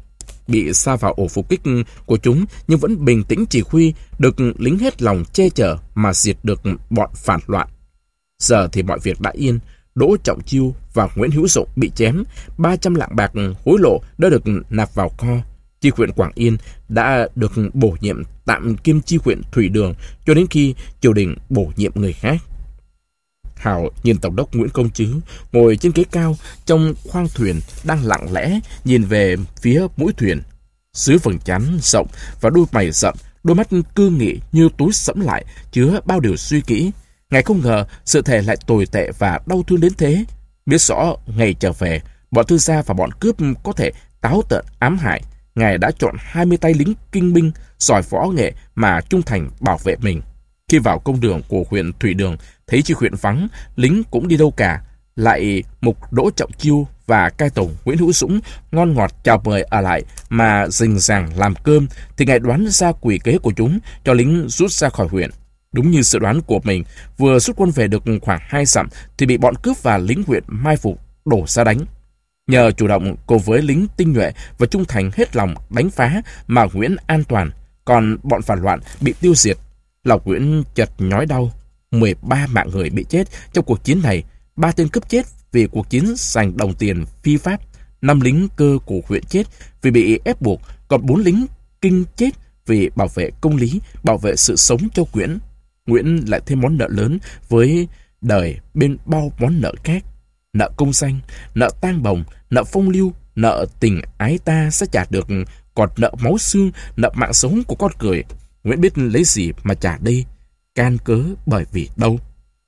bị sa vào ổ phục kích của chúng nhưng vẫn bình tĩnh chỉ huy, được lính hết lòng che chở mà diệt được bọn phản loạn. Giờ thì mọi việc đã yên. Đỗ Trọng Chiêu và Nguyễn Hữu Dụng bị chém, ba trăm lạng bạc hối lộ đã được nạp vào kho. Chi huyện Quảng Yên đã được bổ nhiệm tạm kiêm chi huyện Thủy Đường cho đến khi triều đình bổ nhiệm người khác. Hào nhìn tổng đốc Nguyễn Công Trứ ngồi trên ghế cao trong khoang thuyền đang lặng lẽ nhìn về phía mũi thuyền. Dưới vầng trán rộng và đôi mày rậm, đôi mắt cương nghị như túi sẫm lại chứa bao điều suy nghĩ. Ngài không ngờ sự thể lại tồi tệ và đau thương đến thế. Biết rõ ngày trở về, bọn thư gia và bọn cướp có thể táo tợn ám hại, Ngài đã chọn hai mươi tay lính kinh binh giỏi võ nghệ mà trung thành bảo vệ mình. Khi vào công đường của huyện Thủy Đường, thấy chi huyện vắng, lính cũng đi đâu cả, lại mục Đỗ Trọng Chiêu và cai tổng Nguyễn Hữu Dũng ngon ngọt chào mời ở lại mà rình ràng làm cơm, thì Ngài đoán ra quỷ kế của chúng, cho lính rút ra khỏi huyện. Đúng như dự đoán của mình, vừa rút quân về được khoảng hai dặm thì bị bọn cướp và lính huyện mai phục đổ ra đánh. Nhờ chủ động cùng với lính tinh nhuệ và trung thành hết lòng đánh phá mà Nguyễn an toàn, còn bọn phản loạn bị tiêu diệt. Lòng Nguyễn chợt nhói đau. mười ba mạng người bị chết trong cuộc chiến này, ba tên cướp chết vì cuộc chiến giành đồng tiền phi pháp, năm lính cơ của huyện chết vì bị ép buộc, còn bốn lính kinh chết vì bảo vệ công lý, bảo vệ sự sống cho Nguyễn. Nguyễn lại thêm món nợ lớn với đời bên bao món nợ khác. Nợ công danh, nợ tang bồng, nợ phong lưu, nợ tình ái ta sẽ trả được, còn nợ máu xương, nợ mạng sống của con người, Nguyễn biết lấy gì mà trả đây? Can cớ bởi vì đâu?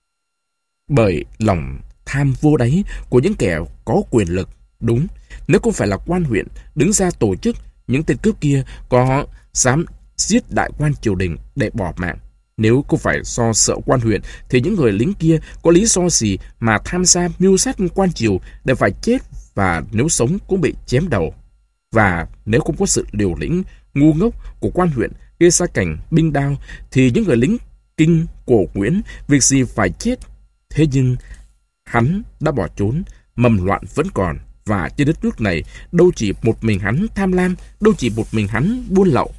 Bởi lòng tham vô đáy của những kẻ có quyền lực. Đúng, nếu không phải là quan huyện đứng ra tổ chức, những tên cướp kia có dám giết đại quan triều đình để bỏ mạng. Nếu không phải do sợ quan huyện, thì những người lính kia có lý do gì mà tham gia mưu sát quan triều để phải chết, và nếu sống cũng bị chém đầu. Và nếu không có sự liều lĩnh ngu ngốc của quan huyện gây ra cảnh binh đao, thì những người lính kinh của Nguyễn việc gì phải chết. Thế nhưng hắn đã bỏ trốn, mầm loạn vẫn còn, và trên đất nước này đâu chỉ một mình hắn tham lam, đâu chỉ một mình hắn buôn lậu.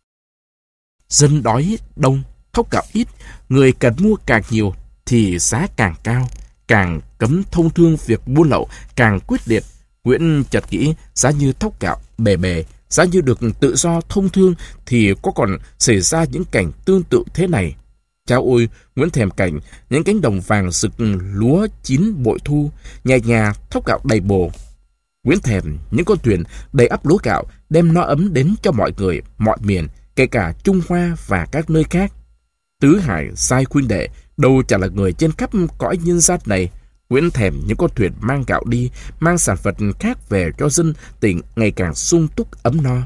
Dân đói đông, thóc gạo ít, người cần mua càng nhiều thì giá càng cao, càng cấm thông thương việc buôn lậu càng quyết liệt. Nguyễn chợt nghĩ, giá như thóc gạo bề bề, giá như được tự do thông thương thì có còn xảy ra những cảnh tương tự thế này. Chao ôi, Nguyễn thèm cảnh những cánh đồng vàng rực lúa chín bội thu, nhà nhà thóc gạo đầy bồ. Nguyễn thèm những con thuyền đầy ắp lúa gạo đem no ấm đến cho mọi người, mọi miền, kể cả Trung Hoa và các nơi khác. Tứ hải giai huynh đệ đâu chả là người trên khắp cõi nhân gian này. Nguyễn thèm những con thuyền mang gạo đi, mang sản vật khác về cho dân tỉnh ngày càng sung túc ấm no.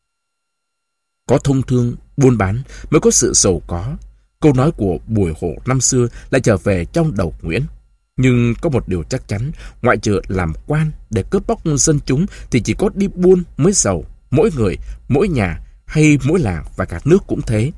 Có thông thương, buôn bán mới có sự giàu có. Câu nói của Bùi Hổ năm xưa lại trở về trong đầu Nguyễn. Nhưng có một điều chắc chắn, ngoại trừ làm quan để cướp bóc dân chúng thì chỉ có đi buôn mới giàu. Mỗi người, mỗi nhà hay mỗi làng và cả nước cũng thế.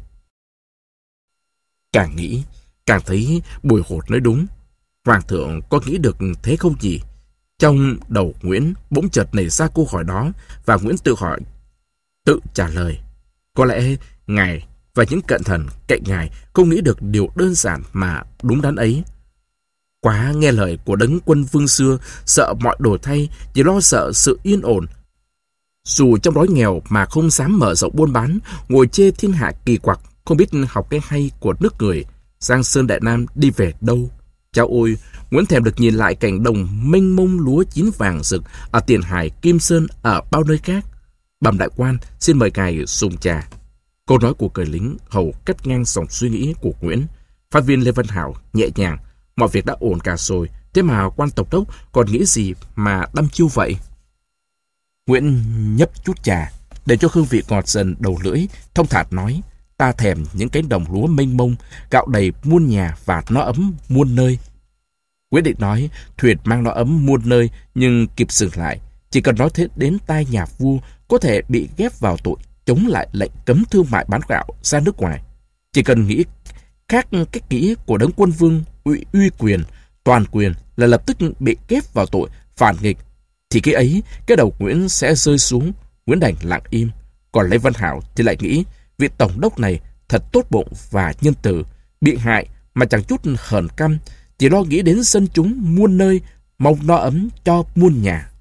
Càng nghĩ, càng thấy Bùi Hổ nói đúng. Hoàng thượng có nghĩ được thế không gì? Trong đầu Nguyễn bỗng chợt nảy ra câu hỏi đó, và Nguyễn tự hỏi, tự trả lời. Có lẽ ngài và những cận thần cạnh ngài không nghĩ được điều đơn giản mà đúng đắn ấy. Quá nghe lời của đấng quân vương xưa, sợ mọi đổi thay, chỉ lo sợ sự yên ổn. Dù trong đói nghèo mà không dám mở rộng buôn bán, ngồi chê thiên hạ kỳ quặc, không biết học cái hay của nước người. Giang Sơn Đại Nam đi về đâu? Chao ôi, Nguyễn thèm được nhìn lại cảnh đồng mênh mông lúa chín vàng rực ở Tiền Hải, Kim Sơn, ở bao nơi khác. Bẩm đại quan, xin mời ngài dùng trà. Câu nói của cởi lính hầu cắt ngang dòng suy nghĩ của Nguyễn. Phát viên Lê Văn Hảo nhẹ nhàng, mọi việc đã ổn cả rồi, thế mà quan tổng đốc còn nghĩ gì mà đăm chiêu vậy? Nguyễn nhấp chút trà để cho hương vị ngọt dần đầu lưỡi, thông thả nói, ta thèm những cánh đồng lúa mênh mông, gạo đầy muôn nhà và no ấm muôn nơi. Nguyễn định nói thuyền mang no ấm muôn nơi, nhưng kịp dừng lại. Chỉ cần nói thế đến tai nhà vua có thể bị ghép vào tội chống lại lệnh cấm thương mại bán gạo ra nước ngoài. Chỉ cần nghĩ khác cách nghĩ của đấng quân vương uy, uy quyền, toàn quyền là lập tức bị ghép vào tội phản nghịch, thì cái ấy, cái đầu Nguyễn sẽ rơi xuống. Nguyễn Đành lặng im. Còn Lê Văn Hảo thì lại nghĩ vị tổng đốc này thật tốt bụng và nhân từ, bị hại mà chẳng chút hờn căm, chỉ lo nghĩ đến dân chúng muôn nơi, mong no ấm cho muôn nhà.